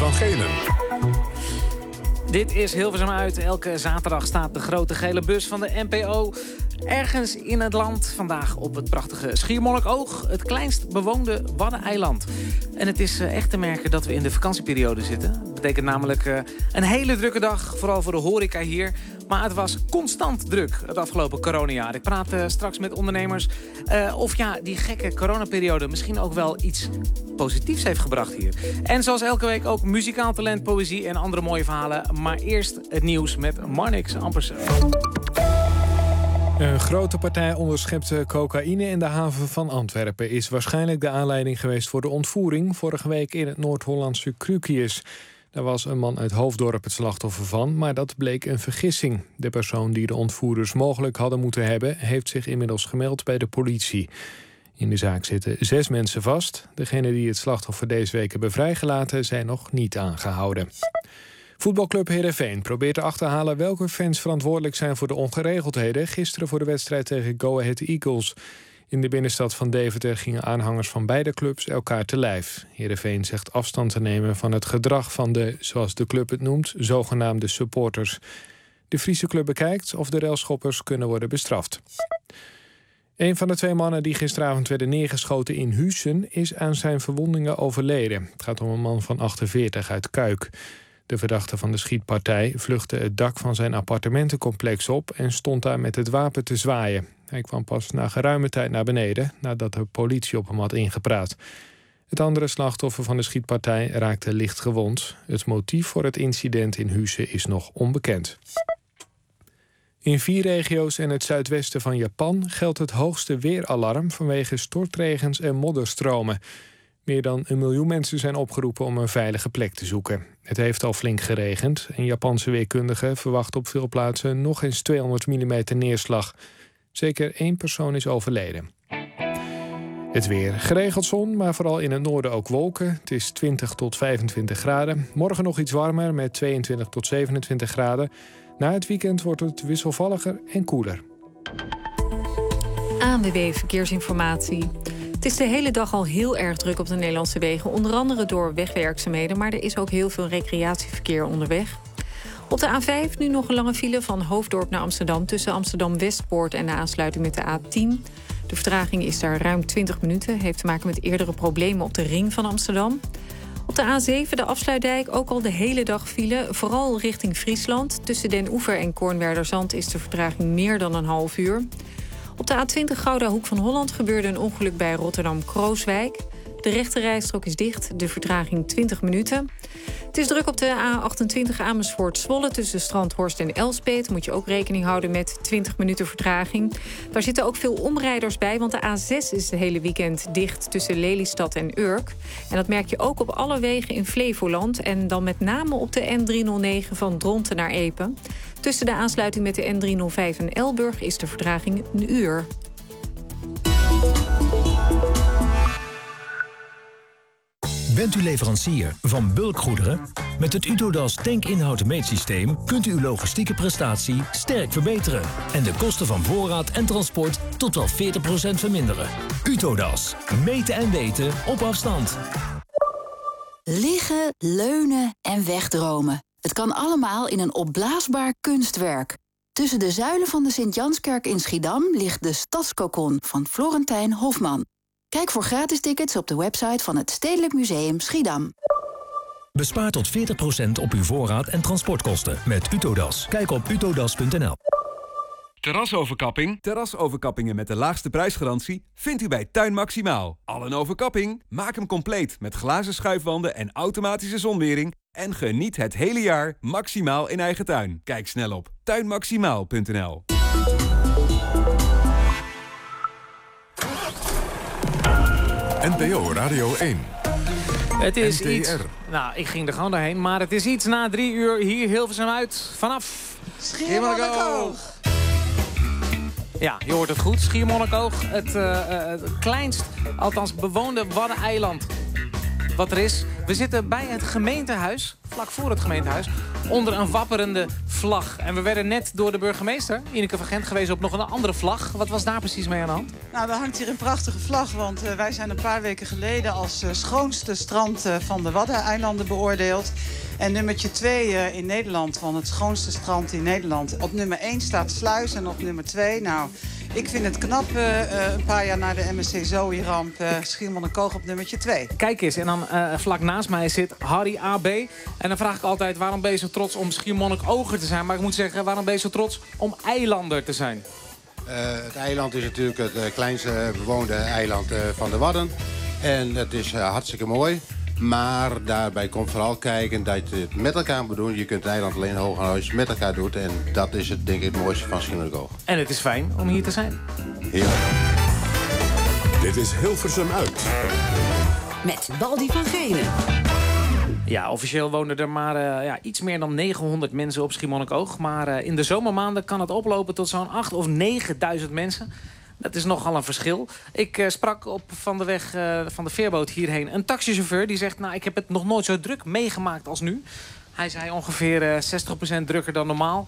van Genen. Dit is Hilversum uit. Elke zaterdag staat de grote gele bus van de NPO ergens in het land. Vandaag op het prachtige Schiermonnikoog, het kleinst bewoonde Waddeneiland. En het is echt te merken dat we in de vakantieperiode zitten. Dat betekent namelijk een hele drukke dag, vooral voor de horeca hier. Maar het was constant druk het afgelopen coronajaar. Ik praat straks met ondernemers of die gekke coronaperiode misschien ook wel iets positiefs heeft gebracht hier. En zoals elke week ook muzikaal talent, poëzie en andere mooie verhalen. Maar eerst het nieuws met Marnix Ampersen. Een grote partij onderschepte cocaïne in de haven van Antwerpen is waarschijnlijk de aanleiding geweest voor de ontvoering vorige week in het Noord-Hollandse Krukius. Daar was een man uit Hoofddorp het slachtoffer van, maar dat bleek een vergissing. De persoon die de ontvoerders mogelijk hadden moeten hebben, heeft zich inmiddels gemeld bij de politie. In de zaak zitten 6 mensen vast. Degenen die het slachtoffer deze week hebben vrijgelaten zijn nog niet aangehouden. Voetbalclub Heerenveen probeert te achterhalen welke fans verantwoordelijk zijn voor de ongeregeldheden gisteren voor de wedstrijd tegen Go Ahead Eagles. In de binnenstad van Deventer gingen aanhangers van beide clubs elkaar te lijf. Heerenveen zegt afstand te nemen van het gedrag van de, zoals de club het noemt, zogenaamde supporters. De Friese club bekijkt of de railschoppers kunnen worden bestraft. Een van de 2 mannen die gisteravond werden neergeschoten in Huissen is aan zijn verwondingen overleden. Het gaat om een man van 48 uit Kuik. De verdachte van de schietpartij vluchtte het dak van zijn appartementencomplex op en stond daar met het wapen te zwaaien. Hij kwam pas na geruime tijd naar beneden nadat de politie op hem had ingepraat. Het andere slachtoffer van de schietpartij raakte licht gewond. Het motief voor het incident in Huissen is nog onbekend. In 4 regio's en het zuidwesten van Japan geldt het hoogste weeralarm vanwege stortregens en modderstromen. Meer dan 1 miljoen mensen zijn opgeroepen om een veilige plek te zoeken. Het heeft al flink geregend en Japanse weerkundigen verwachten op veel plaatsen nog eens 200 mm neerslag. Zeker 1 persoon is overleden. Het weer. Geregeld zon, maar vooral in het noorden ook wolken. Het is 20 tot 25 graden. Morgen nog iets warmer met 22 tot 27 graden. Na het weekend wordt het wisselvalliger en koeler. ANWB Verkeersinformatie. Het is de hele dag al heel erg druk op de Nederlandse wegen. Onder andere door wegwerkzaamheden, maar er is ook heel veel recreatieverkeer onderweg. Op de A5 nu nog een lange file van Hoofddorp naar Amsterdam tussen Amsterdam-Westpoort en de aansluiting met de A10. De vertraging is daar ruim 20 minuten. Heeft te maken met eerdere problemen op de ring van Amsterdam. Op de A7, de Afsluitdijk, ook al de hele dag file. Vooral richting Friesland. Tussen Den Oever en Kornwerderzand is de vertraging meer dan een half uur. Op de A20 Gouda Hoek van Holland gebeurde een ongeluk bij Rotterdam-Krooswijk. De rechterrijstrook is dicht, de vertraging 20 minuten. Het is druk op de A28 Amersfoort-Zwolle tussen Strandhorst en Elspeet. Moet je ook rekening houden met 20 minuten vertraging. Daar zitten ook veel omrijders bij, want de A6 is het hele weekend dicht tussen Lelystad en Urk. En dat merk je ook op alle wegen in Flevoland en dan met name op de N309 van Dronten naar Epe. Tussen de aansluiting met de N305 en Elburg is de vertraging 1 uur. Bent u leverancier van bulkgoederen? Met het Utodas tankinhoud-meetsysteem kunt u uw logistieke prestatie sterk verbeteren en de kosten van voorraad en transport tot wel 40% verminderen. Utodas. Meten en weten op afstand. Liggen, leunen en wegdromen. Het kan allemaal in een opblaasbaar kunstwerk. Tussen de zuilen van de Sint-Janskerk in Schiedam ligt de Stadskokon van Florentijn Hofman. Kijk voor gratis tickets op de website van het Stedelijk Museum Schiedam. Bespaar tot 40% op uw voorraad en transportkosten met Utodas. Kijk op utodas.nl. Terrasoverkapping? Terrasoverkappingen met de laagste prijsgarantie vindt u bij Tuin Maximaal. Al een overkapping? Maak hem compleet met glazen schuifwanden en automatische zonwering en geniet het hele jaar maximaal in eigen tuin. Kijk snel op tuinmaximaal.nl. NPO Radio 1. Het is NTR. iets... Nou, ik ging er gewoon doorheen. Maar het is iets na 3 uur hier Hilversum uit. Vanaf Schiermonnikoog. Ja, je hoort het goed. Schiermonnikoog. Het kleinst, althans bewoonde Waddeneiland. wat er is. We zitten bij het gemeentehuis, vlak voor het gemeentehuis, onder een wapperende vlag. En we werden net door de burgemeester, Ineke van Gent, gewezen op nog een andere vlag. Wat was daar precies mee aan de hand? Nou, er hangt hier een prachtige vlag, want wij zijn een paar weken geleden als schoonste strand van de Waddeneilanden beoordeeld. En nummertje 2 in Nederland, van het schoonste strand in Nederland. Op nummer 1 staat Sluis en op nummer 2, nou, ik vind het knap, een paar jaar na de MSC Zoe-ramp, Schiermonnikoog op nummertje 2. Kijk eens, en dan vlak naast mij zit Harry AB. En dan vraag ik altijd, waarom ben je zo trots om Schiermonnikoger te zijn? Maar ik moet zeggen, waarom ben je zo trots om eilander te zijn? Het eiland is natuurlijk het kleinste bewoonde eiland van de Wadden. En het is hartstikke mooi. Maar daarbij komt vooral kijken dat je het met elkaar moet doen. Je kunt het eiland alleen hoog houden als je het met elkaar doet. En dat is het, denk ik, het mooiste van Schiermonnikoog. En het is fijn om hier te zijn. Heerlijk. Dit is Hilversum uit. Met Baldi van Genen. Ja, officieel wonen er maar iets meer dan 900 mensen op Schiermonnikoog. Maar in de zomermaanden kan het oplopen tot zo'n 8.000 of 9.000 mensen. Dat is nogal een verschil. Ik sprak op van de weg van de veerboot hierheen een taxichauffeur die zegt, nou, ik heb het nog nooit zo druk meegemaakt als nu. Hij zei ongeveer 60% drukker dan normaal.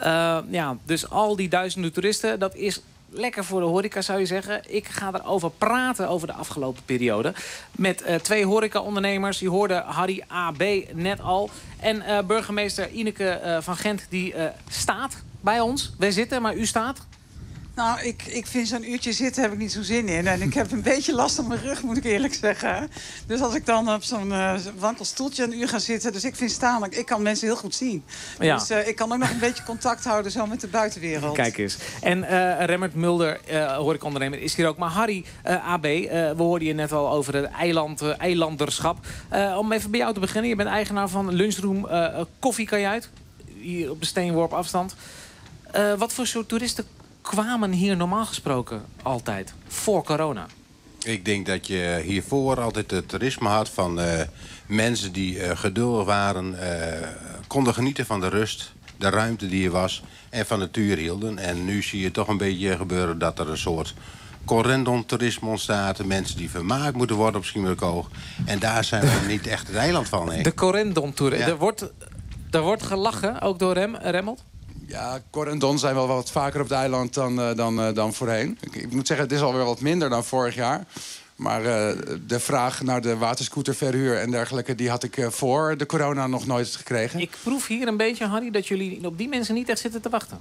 Dus al die duizenden toeristen, dat is lekker voor de horeca, zou je zeggen. Ik ga erover praten over de afgelopen periode. Met 2 horecaondernemers. Je hoorde Harry AB net al. En burgemeester Ineke van Gent, die staat bij ons. Wij zitten, maar u staat. Nou, ik vind zo'n uurtje zitten heb ik niet zo zin in. En ik heb een beetje last op mijn rug, moet ik eerlijk zeggen. Dus als ik dan op zo'n wankelstoeltje een uur ga zitten. Dus ik vind staan, ik kan mensen heel goed zien. Ja. Dus ik kan ook nog een beetje contact houden zo met de buitenwereld. Kijk eens. En Remmert Mulder, horecaondernemer, is hier ook. Maar Harry AB, we hoorden je net al over het eilanderschap. Om even bij jou te beginnen. Je bent eigenaar van Lunchroom Koffiekajuit. Hier op de steenworp afstand. Wat voor soort toeristen kwamen hier normaal gesproken altijd, voor corona? Ik denk dat je hiervoor altijd het toerisme had van mensen die geduldig waren, konden genieten van de rust, de ruimte die er was en van de natuur hielden. En nu zie je toch een beetje gebeuren dat er een soort correndon-toerisme ontstaat. Mensen die vermaakt moeten worden op Schiermonnikoog. En daar zijn we niet echt het eiland van. Hè? De correndon-toerisme. Ja. Er wordt gelachen, ook door Remmelt? Ja, correndon zijn wel wat vaker op het eiland dan voorheen. Ik moet zeggen, het is alweer wat minder dan vorig jaar. Maar de vraag naar de waterscooterverhuur en dergelijke, die had ik voor de corona nog nooit gekregen. Ik proef hier een beetje, Harry, dat jullie op die mensen niet echt zitten te wachten.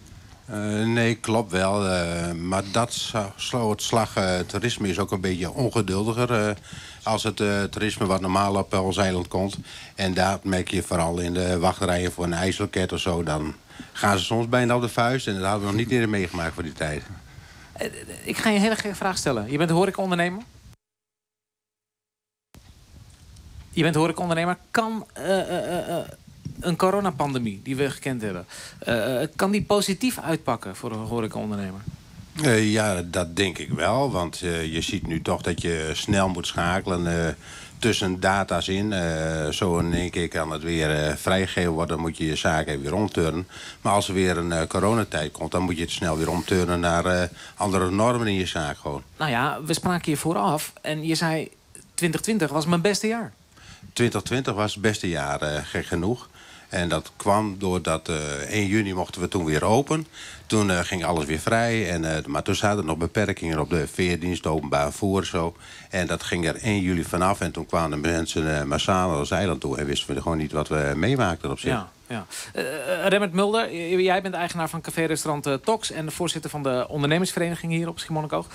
Nee, klopt wel. Maar dat soort slag toerisme is ook een beetje ongeduldiger als het toerisme wat normaal op ons eiland komt. En daar merk je vooral in de wachtrijen voor een ijsloket of zo. Dan gaan ze soms bijna op de vuist. En dat hadden we nog niet eerder meegemaakt voor die tijd. Ik ga je een hele gekke vraag stellen. Je bent horecaondernemer. Kan een coronapandemie die we gekend hebben, kan die positief uitpakken voor een horecaondernemer? Ja, dat denk ik wel. Want je ziet nu toch dat je snel moet schakelen tussen data's in. Zo in één keer kan het weer vrijgegeven worden. Dan moet je je zaak even weer omturnen. Maar als er weer een coronatijd komt, dan moet je het snel weer omturnen naar andere normen in je zaak gewoon. Nou ja, we spraken je vooraf en je zei 2020 was mijn beste jaar. 2020 was het beste jaar, gek genoeg. En dat kwam doordat 1 juni mochten we toen weer open. Toen ging alles weer vrij. Maar toen zaten er nog beperkingen op de veerdienst, openbaar vervoer en zo. En dat ging er 1 juli vanaf. En toen kwamen de mensen massaal naar ons eiland toe. En wisten we gewoon niet wat we meemaakten op zich. Ja. Remmert Mulder, jij bent eigenaar van café-restaurant Tox en de voorzitter van de ondernemersvereniging hier op Schiermonnikoog.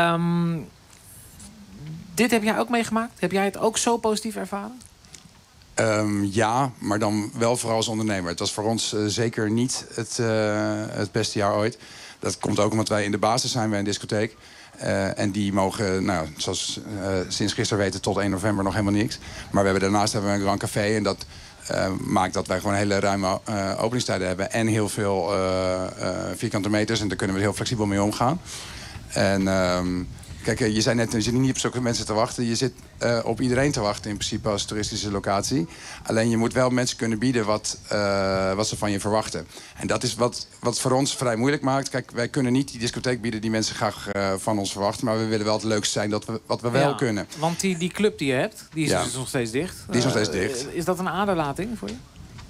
Dit heb jij ook meegemaakt? Heb jij het ook zo positief ervaren? Ja, maar dan wel vooral als ondernemer. Het was voor ons zeker niet het beste jaar ooit. Dat komt ook omdat wij in de basis zijn bij een discotheek. En die mogen, zoals sinds gisteren weten, tot 1 november nog helemaal niks. Maar daarnaast hebben we een Grand Café. En dat maakt dat wij gewoon hele ruime openingstijden hebben. En heel veel vierkante meters. En daar kunnen we heel flexibel mee omgaan. En Kijk, je zei net, je zit niet op zulke mensen te wachten. Je zit op iedereen te wachten in principe als toeristische locatie. Alleen je moet wel mensen kunnen bieden wat ze van je verwachten. En dat is wat voor ons vrij moeilijk maakt. Kijk, wij kunnen niet die discotheek bieden die mensen graag van ons verwachten. Maar we willen wel het leukste zijn wat we wel kunnen. Want die club die je hebt, die is dus nog steeds dicht. Die is nog steeds dicht. Is dat een aderlating voor je?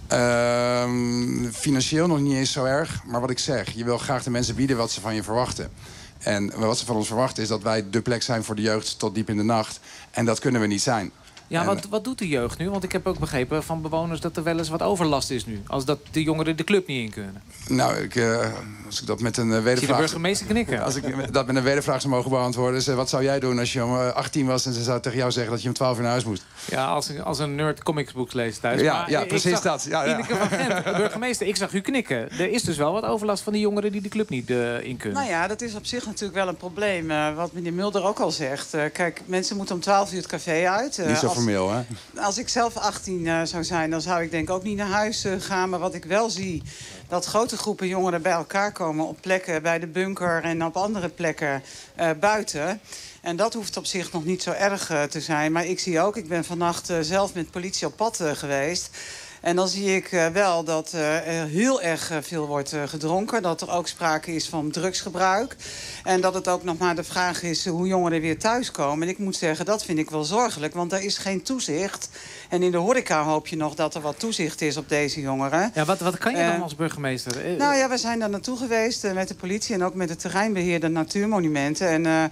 Financieel nog niet eens zo erg. Maar wat ik zeg, je wil graag de mensen bieden wat ze van je verwachten. En wat ze van ons verwachten is dat wij de plek zijn voor de jeugd tot diep in de nacht. En dat kunnen we niet zijn. Ja, wat doet de jeugd nu? Want ik heb ook begrepen van bewoners dat er wel eens wat overlast is nu. Als dat de jongeren de club niet in kunnen. Nou, als ik dat met een wedervraag... Zie de burgemeester knikken. Als ik dat met een wedervraag zou mogen beantwoorden... is wat zou jij doen als je om 18 was en ze zou tegen jou zeggen dat je om 12 uur naar huis moest? Ja, als een nerd comicsboek leest thuis. Ja, precies dat. Ja. Ineke van Gent, burgemeester, ik zag u knikken. Er is dus wel wat overlast van die jongeren die de club niet in kunnen. Nou ja, dat is op zich natuurlijk wel een probleem. Wat meneer Mulder ook al zegt. Kijk, mensen moeten om 12 uur het café uit. Niet zo formeel, hè? Als ik zelf 18 zou zijn, dan zou ik denk ik ook niet naar huis gaan. Maar wat ik wel zie, dat grote groepen jongeren bij elkaar komen op plekken bij de bunker en op andere plekken buiten. En dat hoeft op zich nog niet zo erg te zijn. Maar ik zie ook, ik ben vannacht zelf met politie op pad geweest. En dan zie ik wel dat er heel erg veel wordt gedronken. Dat er ook sprake is van drugsgebruik. En dat het ook nog maar de vraag is hoe jongeren weer thuiskomen. En ik moet zeggen, dat vind ik wel zorgelijk. Want er is geen toezicht. En in de horeca hoop je nog dat er wat toezicht is op deze jongeren. Ja, wat kan je dan als burgemeester? Nou ja, we zijn daar naartoe geweest met de politie en ook met het terreinbeheerder Natuurmonumenten. En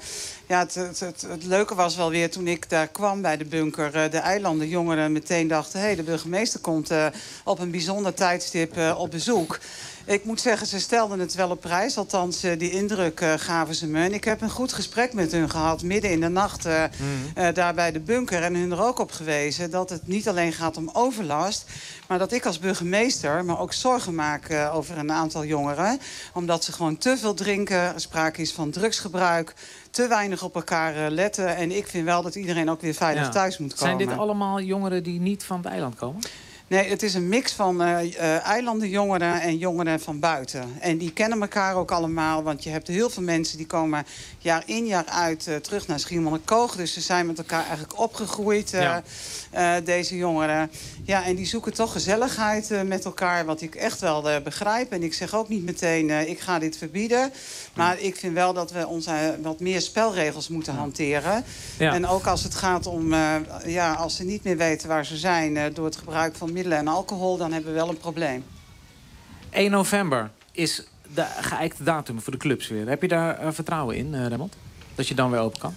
het leuke was wel weer toen ik daar kwam bij de bunker. De eilandenjongeren meteen dachten, hé, de burgemeester komt op een bijzonder tijdstip op bezoek. Ik moet zeggen, ze stelden het wel op prijs. Althans, die indruk gaven ze me. En ik heb een goed gesprek met hun gehad midden in de nacht daar bij de bunker. En hun er ook op gewezen dat het niet alleen gaat om overlast. Maar dat ik als burgemeester me ook zorgen maak over een aantal jongeren. Omdat ze gewoon te veel drinken. Sprake is van drugsgebruik. Te weinig op elkaar letten. En ik vind wel dat iedereen ook weer veilig thuis moet komen. Zijn dit allemaal jongeren die niet van het eiland komen? Nee, het is een mix van eilandenjongeren en jongeren van buiten. En die kennen elkaar ook allemaal. Want je hebt heel veel mensen die komen jaar in jaar uit terug naar Schiermonnikoog. Dus ze zijn met elkaar eigenlijk opgegroeid, deze jongeren. Ja, en die zoeken toch gezelligheid met elkaar. Wat ik echt wel begrijp. En ik zeg ook niet meteen, ik ga dit verbieden. Maar ik vind wel dat we onze wat meer spelregels moeten hanteren. Ja. En ook als het gaat om, als ze niet meer weten waar ze zijn door het gebruik van middelen en alcohol, dan hebben we wel een probleem. 1 november is de geëikte datum voor de clubs weer. Heb je daar vertrouwen in, Raymond? Dat je dan weer open kan?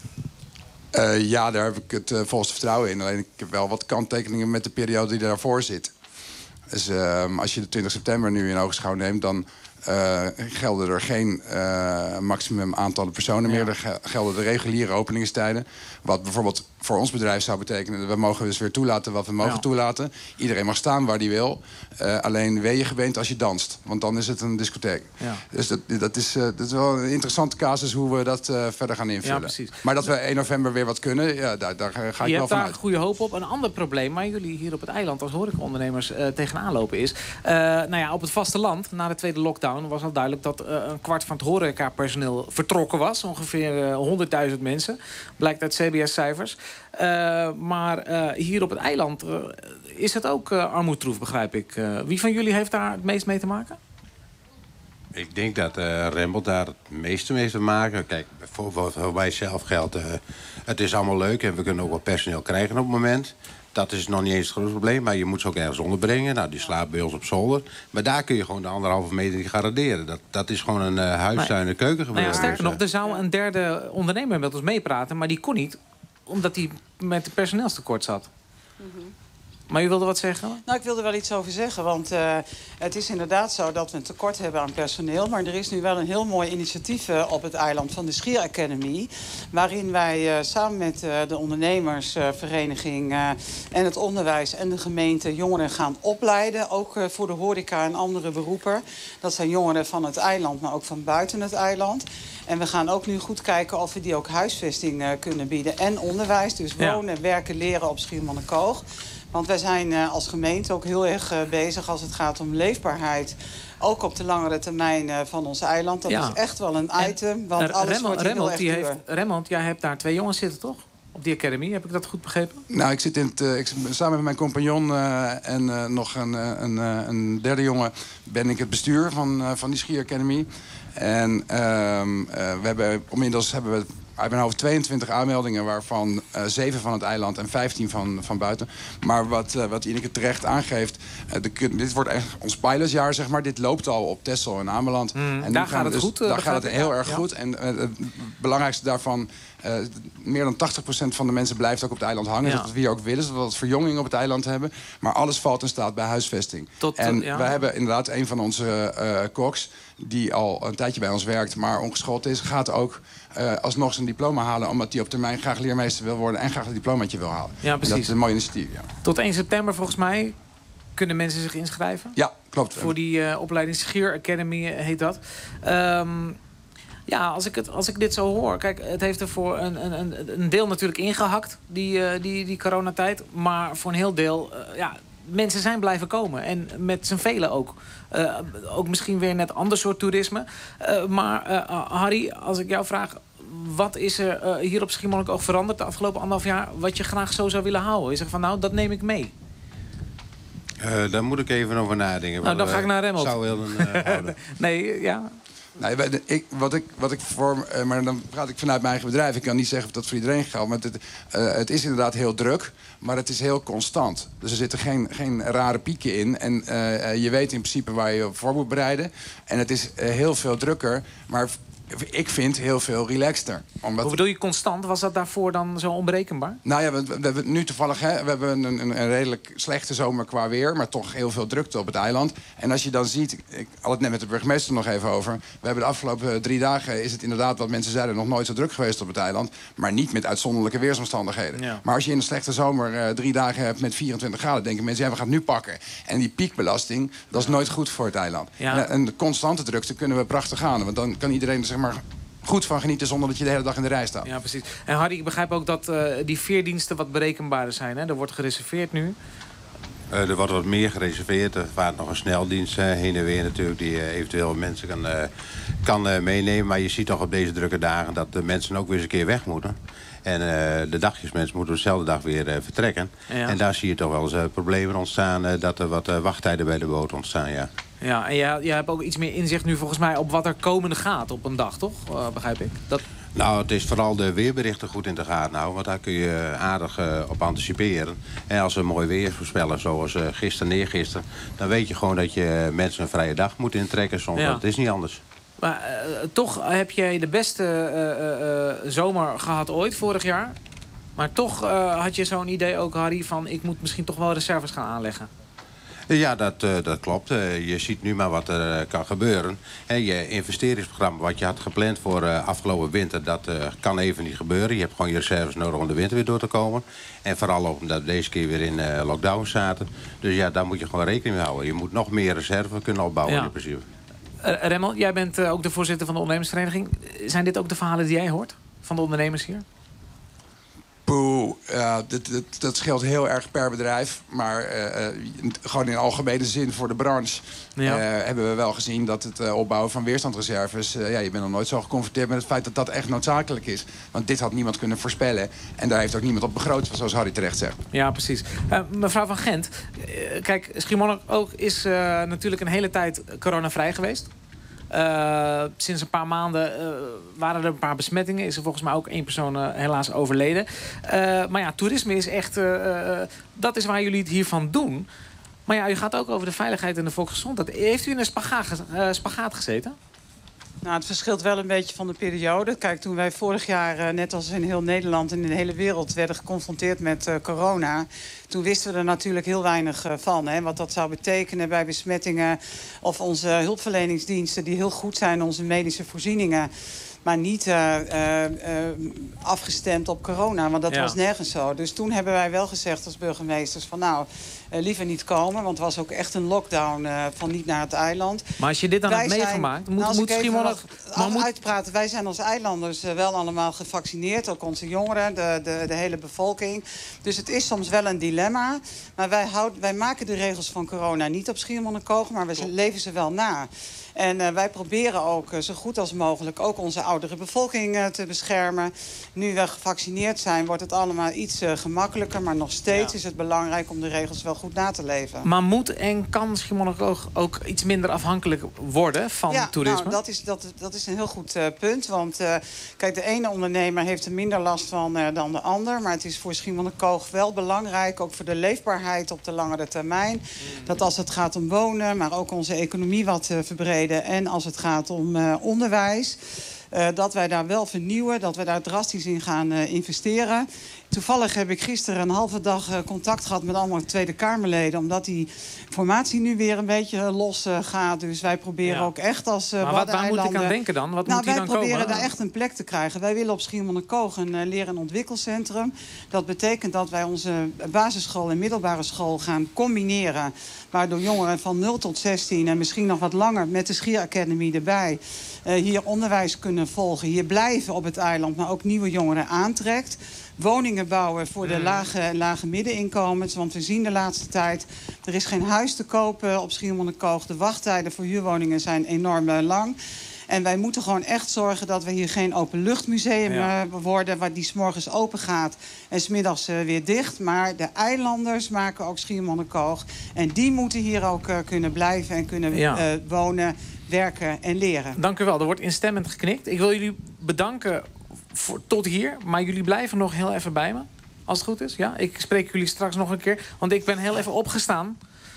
Ja, daar heb ik het volste vertrouwen in. Alleen ik heb wel wat kanttekeningen met de periode die daarvoor zit. Dus als je de 20 september nu in ogenschouw neemt, dan gelden er geen maximum aantallen personen meer. Er gelden de reguliere openingstijden. Wat bijvoorbeeld voor ons bedrijf zou betekenen, we mogen dus weer toelaten wat we mogen toelaten. Iedereen mag staan waar die wil. Alleen wee je gebeend als je danst. Want dan is het een discotheek. Ja. Dus dat is wel een interessante casus hoe we dat verder gaan invullen. Ja, precies. Maar dat we 1 november weer wat kunnen, daar ga ik wel vanuit. Je hebt daar goede hoop op. Een ander probleem waar jullie hier op het eiland als horecaondernemers tegenaan lopen is, op het vasteland, na de tweede lockdown, was al duidelijk dat een kwart van het horecapersoneel vertrokken was. Ongeveer 100.000 mensen. Blijkt uit CBS-cijfers. Maar hier op het eiland is het ook armoedtroef, begrijp ik. Wie van jullie heeft daar het meest mee te maken? Ik denk dat Rembelt daar het meeste mee te maken. Kijk, voor wij zelf geldt, het is allemaal leuk en we kunnen ook wat personeel krijgen op het moment. Dat is nog niet eens het grootste probleem, maar je moet ze ook ergens onderbrengen. Nou, die slaapt bij ons op zolder. Maar daar kun je gewoon de 1,5 meter niet garanderen. Dat is gewoon een huistuin- en keukengebeuren. Sterker nog, er zou een derde ondernemer met ons meepraten, maar die kon niet, omdat hij met het personeelstekort zat. Maar u wilde wat zeggen? Nou, ik wilde wel iets over zeggen. Want het is inderdaad zo dat we een tekort hebben aan personeel. Maar er is nu wel een heel mooi initiatief op het eiland van de Schier Academy. Waarin wij samen met de ondernemersvereniging en het onderwijs en de gemeente jongeren gaan opleiden. Ook voor de horeca en andere beroepen. Dat zijn jongeren van het eiland, maar ook van buiten het eiland. En we gaan ook nu goed kijken of we die ook huisvesting kunnen bieden. En onderwijs, dus wonen, werken, leren op Schiermonnikoog. Want wij zijn als gemeente ook heel erg bezig als het gaat om leefbaarheid. Ook op de langere termijn van ons eiland. Dat is echt wel een item, want alles wordt hier heel erg duur. Remmond, jij hebt daar 2 jongens zitten, toch? Op die academie, heb ik dat goed begrepen? Nou, ik zit samen met mijn compagnon en nog een derde jongen ben ik het bestuur van die Ski Academy. En inmiddels hebben we uit mijn hoofd 22 aanmeldingen, waarvan 7 van het eiland en 15 van buiten. Maar wat Ineke terecht aangeeft, dit wordt echt ons pilotjaar, zeg maar. Dit loopt al op Texel en Ameland. En daar gaat het goed. Daar gaat het heel erg goed. En het belangrijkste daarvan, meer dan 80% van de mensen blijft ook op het eiland hangen. Dat we hier ook willen, zodat we wat verjonging op het eiland hebben. Maar alles valt in staat bij huisvesting. Wij hebben inderdaad een van onze koks, die al een tijdje bij ons werkt, maar ongeschoold is, gaat ook alsnog zijn diploma halen, omdat hij op termijn graag leermeester wil worden en graag een diplomaatje wil halen. Ja, precies. Dat is een mooi initiatief. Ja. Tot 1 september volgens mij kunnen mensen zich inschrijven. Ja, klopt. Voor die opleiding Skier Academy heet dat. Als ik dit zo hoor, kijk, het heeft er voor een deel natuurlijk ingehakt, die coronatijd, maar voor een heel deel, mensen zijn blijven komen. En met z'n velen ook. Ook misschien weer net ander soort toerisme. Harry, als ik jou vraag, wat is er hier op Schiermonnikoog veranderd de afgelopen 1,5 jaar, wat je graag zo zou willen houden? Je zegt van, nou, dat neem ik mee. Daar moet ik even over nadenken. Nou, dan ga ik naar Remmelt. Zou willen houden. Nee, ja. Nee, wat ik voor, maar dan praat ik vanuit mijn eigen bedrijf. Ik kan niet zeggen of dat voor iedereen geldt. Maar het is inderdaad heel druk, maar het is heel constant. Dus er zitten geen rare pieken in. En je weet in principe waar je voor moet bereiden. En het is heel veel drukker, maar ik vind heel veel relaxter. Hoe bedoel je constant? Was dat daarvoor dan zo onberekenbaar? Nou ja, we hebben nu toevallig, we hebben een redelijk slechte zomer qua weer, maar toch heel veel drukte op het eiland. En als je dan ziet, ik had het net met de burgemeester nog even over. We hebben de afgelopen 3 dagen, is het inderdaad wat mensen zeiden, nog nooit zo druk geweest op het eiland. Maar niet met uitzonderlijke weersomstandigheden. Ja. Maar als je in een slechte zomer 3 dagen hebt met 24 graden, denken mensen, ja, we gaan het nu pakken. En die piekbelasting, dat is nooit goed voor het eiland. Ja. En de constante drukte kunnen we prachtig aan. Want dan kan iedereen, zeg maar, goed van genieten zonder dat je de hele dag in de rij staat. Ja, precies. En Harry, ik begrijp ook dat die veerdiensten wat berekenbaarder zijn. Hè? Er wordt gereserveerd nu. Er wordt wat meer gereserveerd. Er vaart nog een sneldienst heen en weer natuurlijk, die eventueel mensen kan meenemen. Maar je ziet toch op deze drukke dagen dat de mensen ook weer eens een keer weg moeten. En de dagjesmensen moeten dezelfde dag weer vertrekken. Ja. En daar zie je toch wel eens problemen ontstaan, dat er wat wachttijden bij de boot ontstaan, ja. Ja, en jij hebt ook iets meer inzicht nu volgens mij op wat er komende gaat op een dag, toch? Begrijp ik. Nou, het is vooral de weerberichten goed in de gaten houden. Want daar kun je aardig op anticiperen. En als we mooi weer voorspellen, zoals gisteren, neergisteren, dan weet je gewoon dat je mensen een vrije dag moet intrekken. Soms, het is niet anders. Maar toch heb jij de beste zomer gehad ooit, vorig jaar. Maar toch had je zo'n idee ook, Harry, van ik moet misschien toch wel reserves gaan aanleggen. Ja, dat klopt. Je ziet nu maar wat er kan gebeuren. En je investeringsprogramma wat je had gepland voor afgelopen winter, dat kan even niet gebeuren. Je hebt gewoon je reserves nodig om de winter weer door te komen. En vooral ook omdat we deze keer weer in lockdown zaten. Dus ja, daar moet je gewoon rekening mee houden. Je moet nog meer reserve kunnen opbouwen in principe. Remmel, jij bent ook de voorzitter van de ondernemersvereniging. Zijn dit ook de verhalen die jij hoort van de ondernemers hier? Dat scheelt heel erg per bedrijf. Maar gewoon in algemene zin voor de branche hebben we wel gezien dat het opbouwen van weerstandreserves, je bent nog nooit zo geconfronteerd met het feit dat dat echt noodzakelijk is. Want dit had niemand kunnen voorspellen. En daar heeft ook niemand op begroot, zoals Harry terecht zegt. Ja, precies. Mevrouw van Gent, kijk, Schiermonnikoog is natuurlijk een hele tijd coronavrij geweest. Sinds een paar maanden waren er een paar besmettingen. Is er volgens mij ook 1 persoon helaas overleden. Maar ja, toerisme is echt... dat is waar jullie het hiervan doen. Maar ja, u gaat ook over de veiligheid en de volksgezondheid. Heeft u in een spagaat gezeten? Nou, het verschilt wel een beetje van de periode. Kijk, toen wij vorig jaar, net als in heel Nederland en in de hele wereld, werden geconfronteerd met corona, toen wisten we er natuurlijk heel weinig van. Hè, wat dat zou betekenen bij besmettingen of onze hulpverleningsdiensten die heel goed zijn, onze medische voorzieningen. Maar niet afgestemd op corona, want dat was nergens zo. Dus toen hebben wij wel gezegd als burgemeesters van liever niet komen. Want het was ook echt een lockdown van niet naar het eiland. Maar als je dit dan hebt meegemaakt, moet Schiermonnikoog uitpraten. Wij zijn als eilanders wel allemaal gevaccineerd. Ook onze jongeren, de hele bevolking. Dus het is soms wel een dilemma. Maar wij maken de regels van corona niet op Schiermonnikoog, maar we leven ze wel na. En wij proberen ook zo goed als mogelijk ook onze oudere bevolking te beschermen. Nu we gevaccineerd zijn, wordt het allemaal iets gemakkelijker. Maar nog steeds is het belangrijk om de regels wel goed na te leven. Maar moet en kan Schiermonnikoog ook iets minder afhankelijk worden van toerisme? Nou, dat is een heel goed punt. Want kijk, de ene ondernemer heeft er minder last van dan de ander. Maar het is voor Schiermonnikoog wel belangrijk, ook voor de leefbaarheid op de langere termijn. Dat als het gaat om wonen, maar ook onze economie wat verbreden. En als het gaat om onderwijs, dat wij daar wel vernieuwen, dat we daar drastisch in gaan investeren. Toevallig heb ik gisteren een halve dag contact gehad met allemaal Tweede Kamerleden, omdat die formatie nu weer een beetje los gaat. Dus wij proberen ook echt als Waddeneilanden... Maar waar moet ik aan denken dan? Wat moet die dan komen? Wij proberen daar echt een plek te krijgen. Wij willen op Schiermonnikoog een leer- en ontwikkelcentrum. Dat betekent dat wij onze basisschool en middelbare school gaan combineren. Waardoor jongeren van 0 tot 16 en misschien nog wat langer met de Schieracademy erbij hier onderwijs kunnen volgen. Hier blijven op het eiland, maar ook nieuwe jongeren aantrekt. Woningen bouwen voor de lage en lage middeninkomens. Want we zien de laatste tijd, er is geen huis te kopen op Schiermonnikoog. De wachttijden voor huurwoningen zijn enorm lang. En wij moeten gewoon echt zorgen dat we hier geen openluchtmuseum worden, waar die 's morgens open gaat en 's middags weer dicht. Maar de eilanders maken ook Schiermonnikoog. En die moeten hier ook kunnen blijven en kunnen wonen, werken en leren. Dank u wel. Er wordt instemmend geknikt. Ik wil jullie bedanken tot hier, maar jullie blijven nog heel even bij me. Als het goed is, ja? Ik spreek jullie straks nog een keer, want ik ben heel even opgestaan.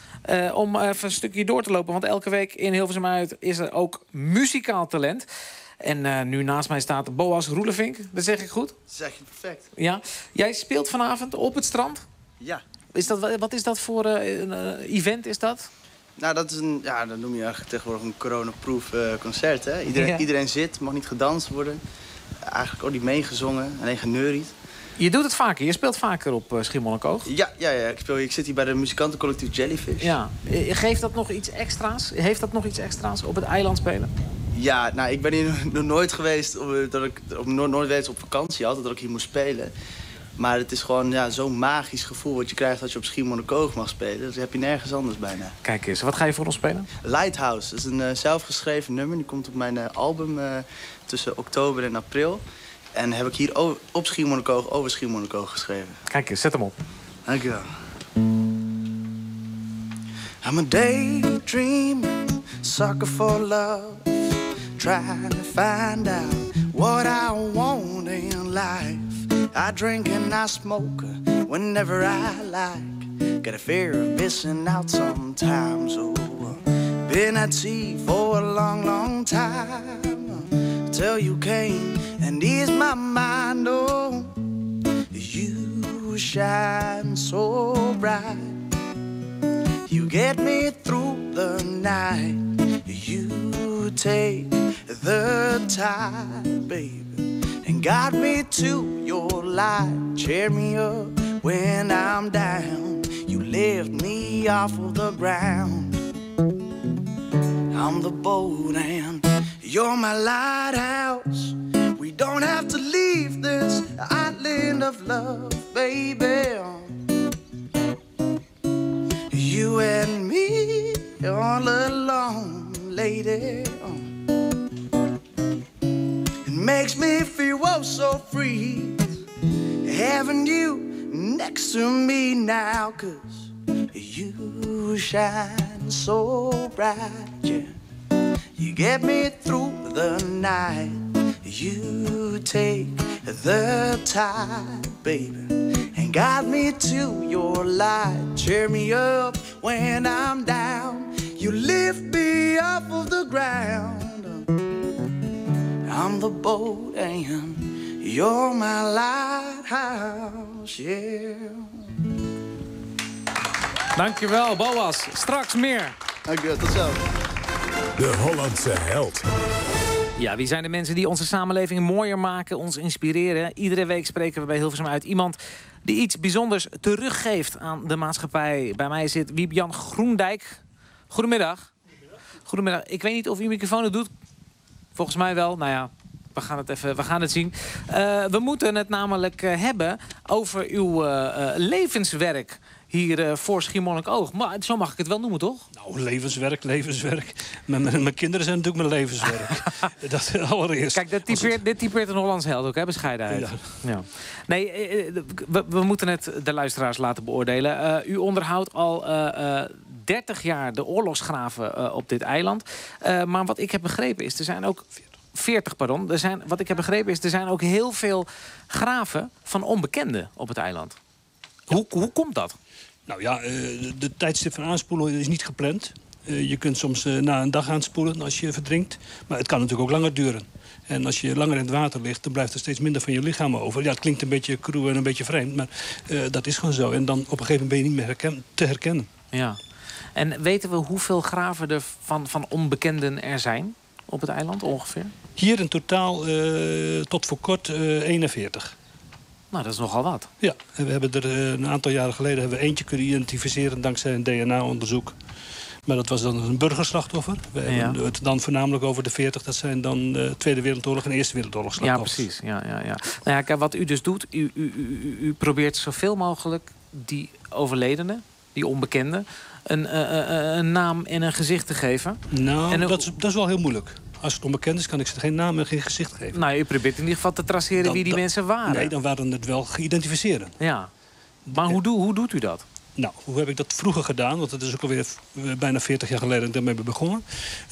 Om even een stukje door te lopen. Want elke week in Hilversum Uit is er ook muzikaal talent. En nu naast mij staat Boas Roelevink. Dat zeg ik goed? Dat zeg je perfect. Ja. Jij speelt vanavond op het strand? Ja. Wat is dat voor event is dat? Nou, dat is dat noem je eigenlijk tegenwoordig een coronaproof concert. Hè? Iedereen zit, mag niet gedanst worden. Eigenlijk ook niet meegezongen, alleen geneuried. Je doet het vaker, je speelt vaker op Schiermonnikoog. Ja, ik zit hier bij de muzikantencollectief Jellyfish. Ja. Geeft dat nog iets extra's? Heeft dat nog iets extra's op het eiland spelen? Ja, nou, ik ben hier nog nooit geweest, dat ik nooit geweest op vakantie, altijd dat ik hier moest spelen. Maar het is gewoon zo'n magisch gevoel wat je krijgt als je op Schiermonnikoog mag spelen. Dat heb je nergens anders bijna. Kijk eens, wat ga je voor ons spelen? Lighthouse, dat is een zelfgeschreven nummer. Die komt op mijn album tussen oktober en april. En heb ik hier op Schiermonnikoog over Schiermonnikoog geschreven. Kijk eens, zet hem op. Dank je wel. I'm a daydreamer, sucker for love. Trying to find out what I want in life. I drink and I smoke whenever I like. Got a fear of missing out sometimes. Oh, been at sea for a long, long time. Till you came and eased my mind. Oh, you shine so bright. You get me through the night. You take the time, baby, and guide me to your light. Cheer me up when I'm down. You lift me off of the ground. I'm the boat and you're my lighthouse. We don't have to leave this island of love, baby. You and me all alone, lady. It makes me feel oh so free, having you next to me now, 'cause you shine so bright, yeah. You get me through the night. You take the time, baby, and guide me to your light. Cheer me up when I'm down. You lift me off of the ground. I'm the boat and you're my lighthouse, yeah. Dankjewel, Boas. Straks meer. Dankjewel, tot zo. De Hollandse held. Ja, wie zijn de mensen die onze samenleving mooier maken, ons inspireren? Iedere week spreken we bij Hilversum uit iemand die iets bijzonders teruggeeft aan de maatschappij. Bij mij zit Wiep-Jan Groendijk. Goedemiddag. Goedemiddag. Ik weet niet of uw microfoon het doet. Volgens mij wel. Nou ja, we gaan het zien. We moeten het namelijk hebben over uw levenswerk hier voor Schiermonnikoog. Maar zo mag ik het wel noemen, toch? Nou, levenswerk. Mijn kinderen zijn natuurlijk mijn levenswerk. Dat allereerst. Kijk, dit typeert een Hollands held ook, hè? Bescheidenheid. Ja. Nee, we moeten het de luisteraars laten beoordelen. U onderhoudt al 30 jaar de oorlogsgraven op dit eiland. Maar wat ik heb begrepen is, er zijn ook 40, pardon. Wat ik heb begrepen is, er zijn ook heel veel graven van onbekenden op het eiland. Hoe komt dat? Nou ja, de tijdstip van aanspoelen is niet gepland. Je kunt soms na een dag aanspoelen als je verdrinkt. Maar het kan natuurlijk ook langer duren. En als je langer in het water ligt, dan blijft er steeds minder van je lichaam over. Ja, het klinkt een beetje cru en een beetje vreemd, maar dat is gewoon zo. En dan op een gegeven moment ben je niet meer te herkennen. Ja. En weten we hoeveel graven er van onbekenden er zijn op het eiland ongeveer? Hier in totaal tot voor kort 41. Nou, dat is nogal wat. Ja, en we hebben er een aantal jaren geleden hebben we eentje kunnen identificeren dankzij een DNA-onderzoek. Maar dat was dan een burgerslachtoffer. We hebben het dan voornamelijk over de 40. Dat zijn dan de Tweede Wereldoorlog en Eerste Wereldoorlog slachtoffers. Ja, precies. Ja. Nou ja, kijk, wat u dus doet, u probeert zoveel mogelijk die overledenen, die onbekenden, een naam en een gezicht te geven. Nou, dat is wel heel moeilijk. Als het onbekend is, kan ik ze geen naam en geen gezicht geven. Nou, u probeert in ieder geval te traceren wie die mensen waren. Nee, dan waren het wel geïdentificeerd. Ja. Maar hoe doet u dat? Nou, hoe heb ik dat vroeger gedaan? Want dat is ook alweer bijna 40 jaar geleden dat ik daarmee ben begonnen.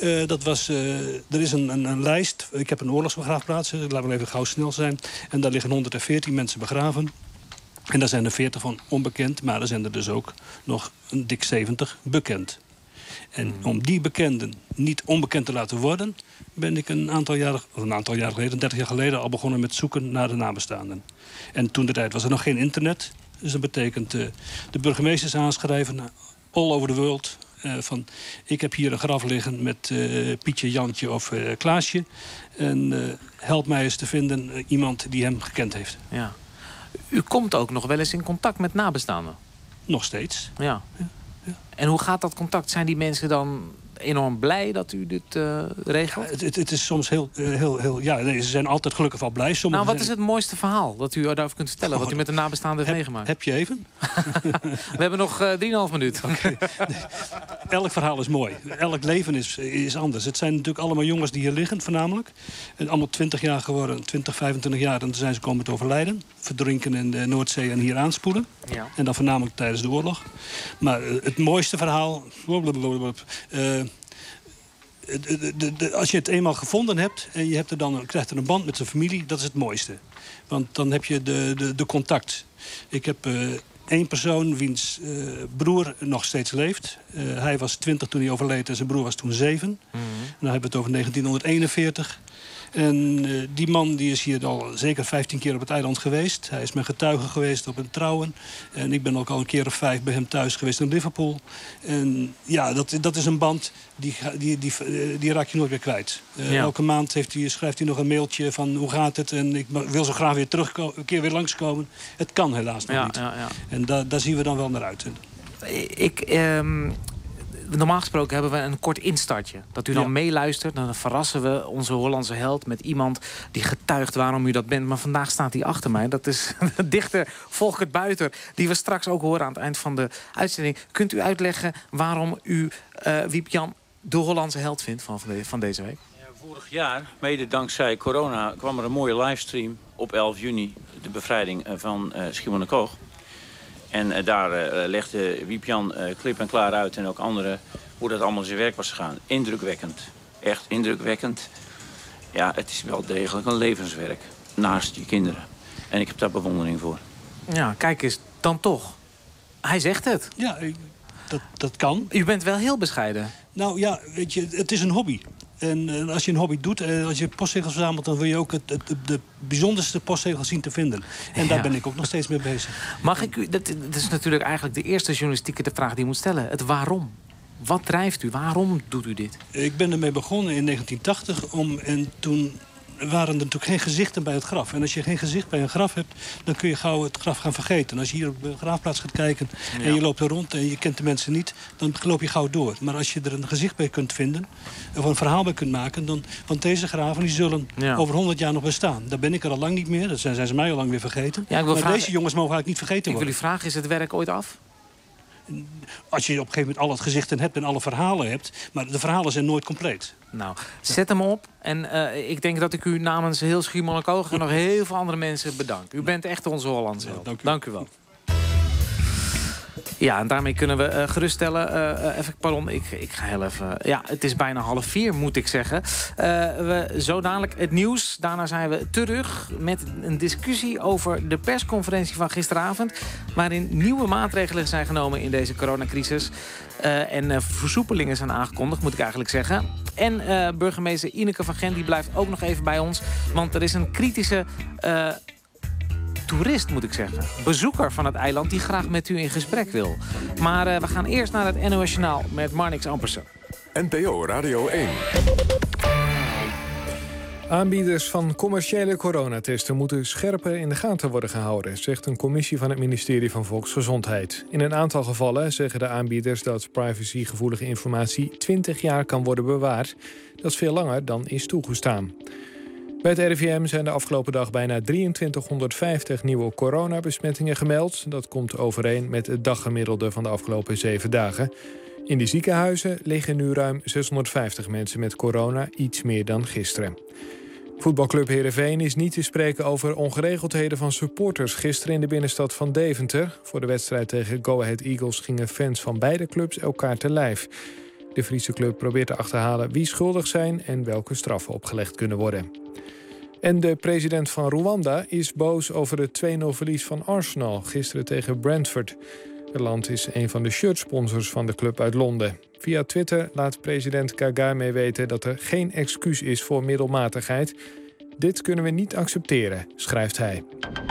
Er is een lijst. Ik heb een oorlogsbegraafplaats. Laten we even gauw snel zijn. En daar liggen 114 mensen begraven. En daar zijn er 40 van onbekend. Maar er zijn er dus ook nog een dik 70 bekend. En om die bekenden niet onbekend te laten worden, ben ik een aantal jaar geleden, 30 jaar geleden, al begonnen met zoeken naar de nabestaanden. En toen de tijd was er nog geen internet. Dus dat betekent de burgemeesters aanschrijven, all over the world. Van, ik heb hier een graf liggen met Pietje, Jantje of Klaasje. En help mij eens te vinden iemand die hem gekend heeft. Ja. U komt ook nog wel eens in contact met nabestaanden? Nog steeds. Ja. En hoe gaat dat contact? Zijn die mensen dan enorm blij dat u dit regelt? Ja, het is soms heel ze zijn altijd gelukkig wel blij. Nou, wat is het mooiste verhaal dat u daarover kunt vertellen? Wat u met een nabestaande heeft meegemaakt? Heb je even? We hebben nog 3,5 minuten. Okay. Elk verhaal is mooi. Elk leven is anders. Het zijn natuurlijk allemaal jongens die hier liggen, voornamelijk. En allemaal 20 jaar geworden, 20, 25 jaar. En dan zijn ze komen te overlijden. Verdrinken in de Noordzee en hier aanspoelen. Ja. En dan voornamelijk tijdens de oorlog. Maar het mooiste verhaal... als je het eenmaal gevonden hebt en je hebt krijgt er een band met zijn familie, dat is het mooiste. Want dan heb je de contact. Ik heb één persoon wiens broer nog steeds leeft. Hij was 20 toen hij overleed en zijn broer was toen 7. Mm-hmm. Dan hebben we het over 1941. En die man die is hier al zeker 15 keer op het eiland geweest. Hij is mijn getuige geweest op een trouwen. En ik ben ook al een keer of 5 bij hem thuis geweest in Liverpool. En ja, dat is een band die raak je nooit weer kwijt. Elke maand schrijft hij nog een mailtje van hoe gaat het. En ik wil zo graag weer een keer weer langskomen. Het kan helaas nog niet. Ja. En daar zien we dan wel naar uit. Normaal gesproken hebben we een kort instartje. Dat u dan meeluistert. Dan verrassen we onze Hollandse held met iemand die getuigt waarom u dat bent. Maar vandaag staat hij achter mij. Dat is de dichter Volkert Buiter. Die we straks ook horen aan het eind van de uitzending. Kunt u uitleggen waarom u Wiep-Jan de Hollandse held vindt van deze week? Ja, vorig jaar, mede dankzij corona, kwam er een mooie livestream op 11 juni. De bevrijding van Schiermonnikoog. En daar legde Wiep-Jan klip en klaar uit en ook anderen hoe dat allemaal zijn werk was gegaan. Indrukwekkend. Echt indrukwekkend. Ja, het is wel degelijk een levenswerk. Naast je kinderen. En ik heb daar bewondering voor. Ja, kijk eens, dan toch. Hij zegt het. Ja, dat kan. U bent wel heel bescheiden. Nou ja, weet je, het is een hobby. En als je een hobby doet, als je postzegels verzamelt, dan wil je ook de bijzonderste postzegels zien te vinden. En daar ben ik ook nog steeds mee bezig. Mag ik u, dat is natuurlijk eigenlijk de eerste journalistieke vraag die je moet stellen. Het waarom? Wat drijft u? Waarom doet u dit? Ik ben ermee begonnen in 1980 en toen waren er natuurlijk geen gezichten bij het graf. En als je geen gezicht bij een graf hebt, dan kun je gauw het graf gaan vergeten. Als je hier op de graafplaats gaat kijken en je loopt er rond en je kent de mensen niet, dan loop je gauw door. Maar als je er een gezicht bij kunt vinden, of een verhaal bij kunt maken, dan, want deze graven die zullen over 100 jaar nog bestaan. Daar ben ik er al lang niet meer, dat zijn ze mij al lang weer vergeten. Ja, maar deze jongens mogen eigenlijk niet vergeten worden. Ik wil u vragen, is het werk ooit af? Als je op een gegeven moment al het gezichten hebt en alle verhalen hebt, maar de verhalen zijn nooit compleet. Nou, zet hem op. En ik denk dat ik u namens heel Schiermonnikoog en nog heel veel andere mensen bedank. U bent echt onze Hollandse held. Dank u wel. Ja, en daarmee kunnen we geruststellen. Ik ga heel even... Ja, het is bijna 3:30, moet ik zeggen. Zo dadelijk het nieuws. Daarna zijn we terug met een discussie over de persconferentie van gisteravond, waarin nieuwe maatregelen zijn genomen in deze coronacrisis. En versoepelingen zijn aangekondigd, moet ik eigenlijk zeggen. En burgemeester Ineke van Gent die blijft ook nog even bij ons. Want er is een kritische toerist, moet ik zeggen. Bezoeker van het eiland die graag met u in gesprek wil. Maar we gaan eerst naar het NOS Journaal met Marnix Ampersen. NPO Radio 1. Aanbieders van commerciële coronatesten moeten scherper in de gaten worden gehouden, zegt een commissie van het ministerie van Volksgezondheid. In een aantal gevallen zeggen de aanbieders dat privacygevoelige informatie 20 jaar kan worden bewaard. Dat is veel langer dan is toegestaan. Bij het RIVM zijn de afgelopen dag bijna 2350 nieuwe coronabesmettingen gemeld. Dat komt overeen met het daggemiddelde van de afgelopen 7 dagen. In de ziekenhuizen liggen nu ruim 650 mensen met corona, iets meer dan gisteren. Voetbalclub Heerenveen is niet te spreken over ongeregeldheden van supporters gisteren in de binnenstad van Deventer. Voor de wedstrijd tegen Go Ahead Eagles gingen fans van beide clubs elkaar te lijf. De Friese club probeert te achterhalen wie schuldig zijn en welke straffen opgelegd kunnen worden. En de president van Rwanda is boos over het 2-0 verlies van Arsenal gisteren tegen Brentford. Het land is een van de shirtsponsors van de club uit Londen. Via Twitter laat president Kagame weten dat er geen excuus is voor middelmatigheid. Dit kunnen we niet accepteren, schrijft hij.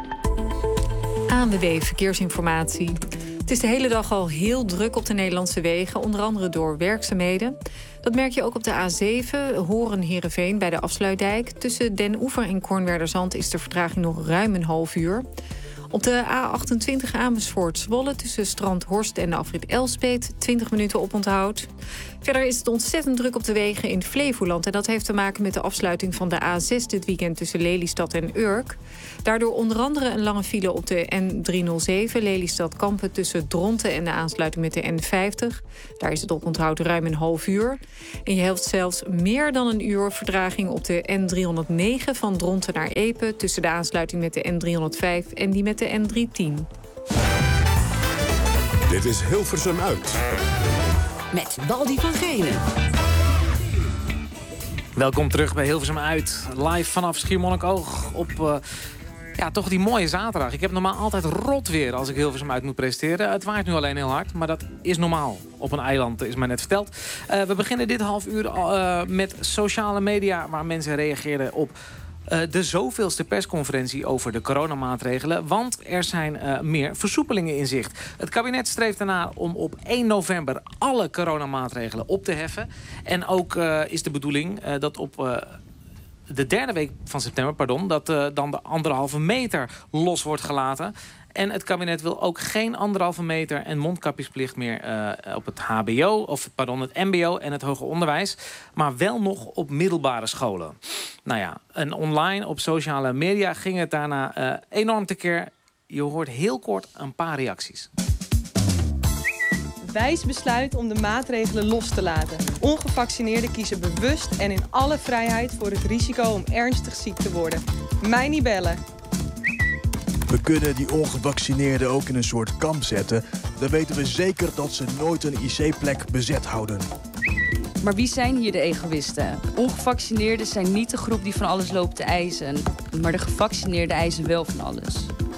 ANWB Verkeersinformatie. Het is de hele dag al heel druk op de Nederlandse wegen, onder andere door werkzaamheden. Dat merk je ook op de A7, Horen-Heerenveen bij de Afsluitdijk. Tussen Den Oever en Kornwerderzand is de vertraging nog ruim een half uur. Op de A28 Amersfoort-Zwolle tussen Strandhorst en de afrit Elspeet 20 minuten oponthoud. Verder is het ontzettend druk op de wegen in Flevoland. En dat heeft te maken met de afsluiting van de A6 dit weekend tussen Lelystad en Urk. Daardoor onder andere een lange file op de N307 Lelystad-Kampen tussen Dronten en de aansluiting met de N50. Daar is het oponthoud ruim een half uur. En je hebt zelfs meer dan een uur vertraging op de N309 van Dronten naar Epe tussen de aansluiting met de N305 en die met de N310. Dit is Hilversum uit. Met Baldi van Genen. Welkom terug bij Hilversum uit. Live vanaf Schiermonnikoog op toch die mooie zaterdag. Ik heb normaal altijd rot weer als ik Hilversum uit moet presenteren. Het waait nu alleen heel hard, maar dat is normaal. Op een eiland is mij net verteld. We beginnen dit half uur met sociale media, waar mensen reageerden op de zoveelste persconferentie over de coronamaatregelen. Want er zijn meer versoepelingen in zicht. Het kabinet streeft ernaar om op 1 november alle coronamaatregelen op te heffen. En ook is de bedoeling dat op de derde week van september, dat dan de 1,5 meter los wordt gelaten. En het kabinet wil ook geen 1,5 meter en mondkapjesplicht meer op het HBO, het mbo en het hoger onderwijs. Maar wel nog op middelbare scholen. Nou ja, en online op sociale media ging het daarna enorm tekeer. Je hoort heel kort een paar reacties. Wijs besluit om de maatregelen los te laten. Ongevaccineerden kiezen bewust en in alle vrijheid voor het risico om ernstig ziek te worden. Mij niet bellen. We kunnen die ongevaccineerden ook in een soort kamp zetten. Dan weten we zeker dat ze nooit een IC-plek bezet houden. Maar wie zijn hier de egoïsten? Ongevaccineerden zijn niet de groep die van alles loopt te eisen. Maar de gevaccineerden eisen wel van alles.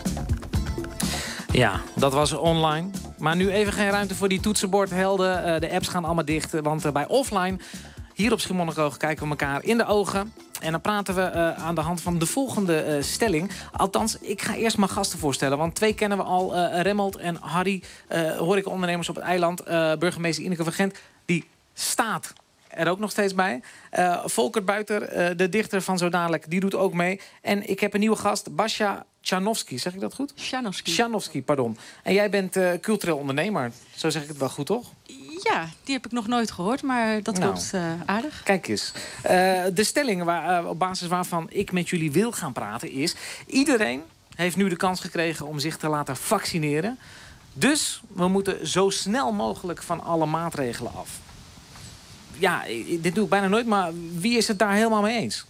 Ja, dat was online. Maar nu even geen ruimte voor die toetsenbordhelden. De apps gaan allemaal dicht, want bij offline, hier op Schiermonnikoog, kijken we elkaar in de ogen. En dan praten we aan de hand van de volgende stelling. Althans, ik ga eerst mijn gasten voorstellen. Want 2 kennen we al. Remmelt en Harry, horecaondernemers op het eiland. Burgemeester Ineke van Gent, die staat er ook nog steeds bij. Volker Buiter, de dichter van Zo Dadelijk, die doet ook mee. En ik heb een nieuwe gast, Basja Tchanovski. Zeg ik dat goed? Tchanovski, pardon. En jij bent cultureel ondernemer. Zo zeg ik het wel goed, toch? Ja, die heb ik nog nooit gehoord, maar dat klopt aardig. Kijk eens. De stelling op basis waarvan ik met jullie wil gaan praten is... iedereen heeft nu de kans gekregen om zich te laten vaccineren. Dus we moeten zo snel mogelijk van alle maatregelen af. Ja, dit doe ik bijna nooit, maar wie is het daar helemaal mee eens?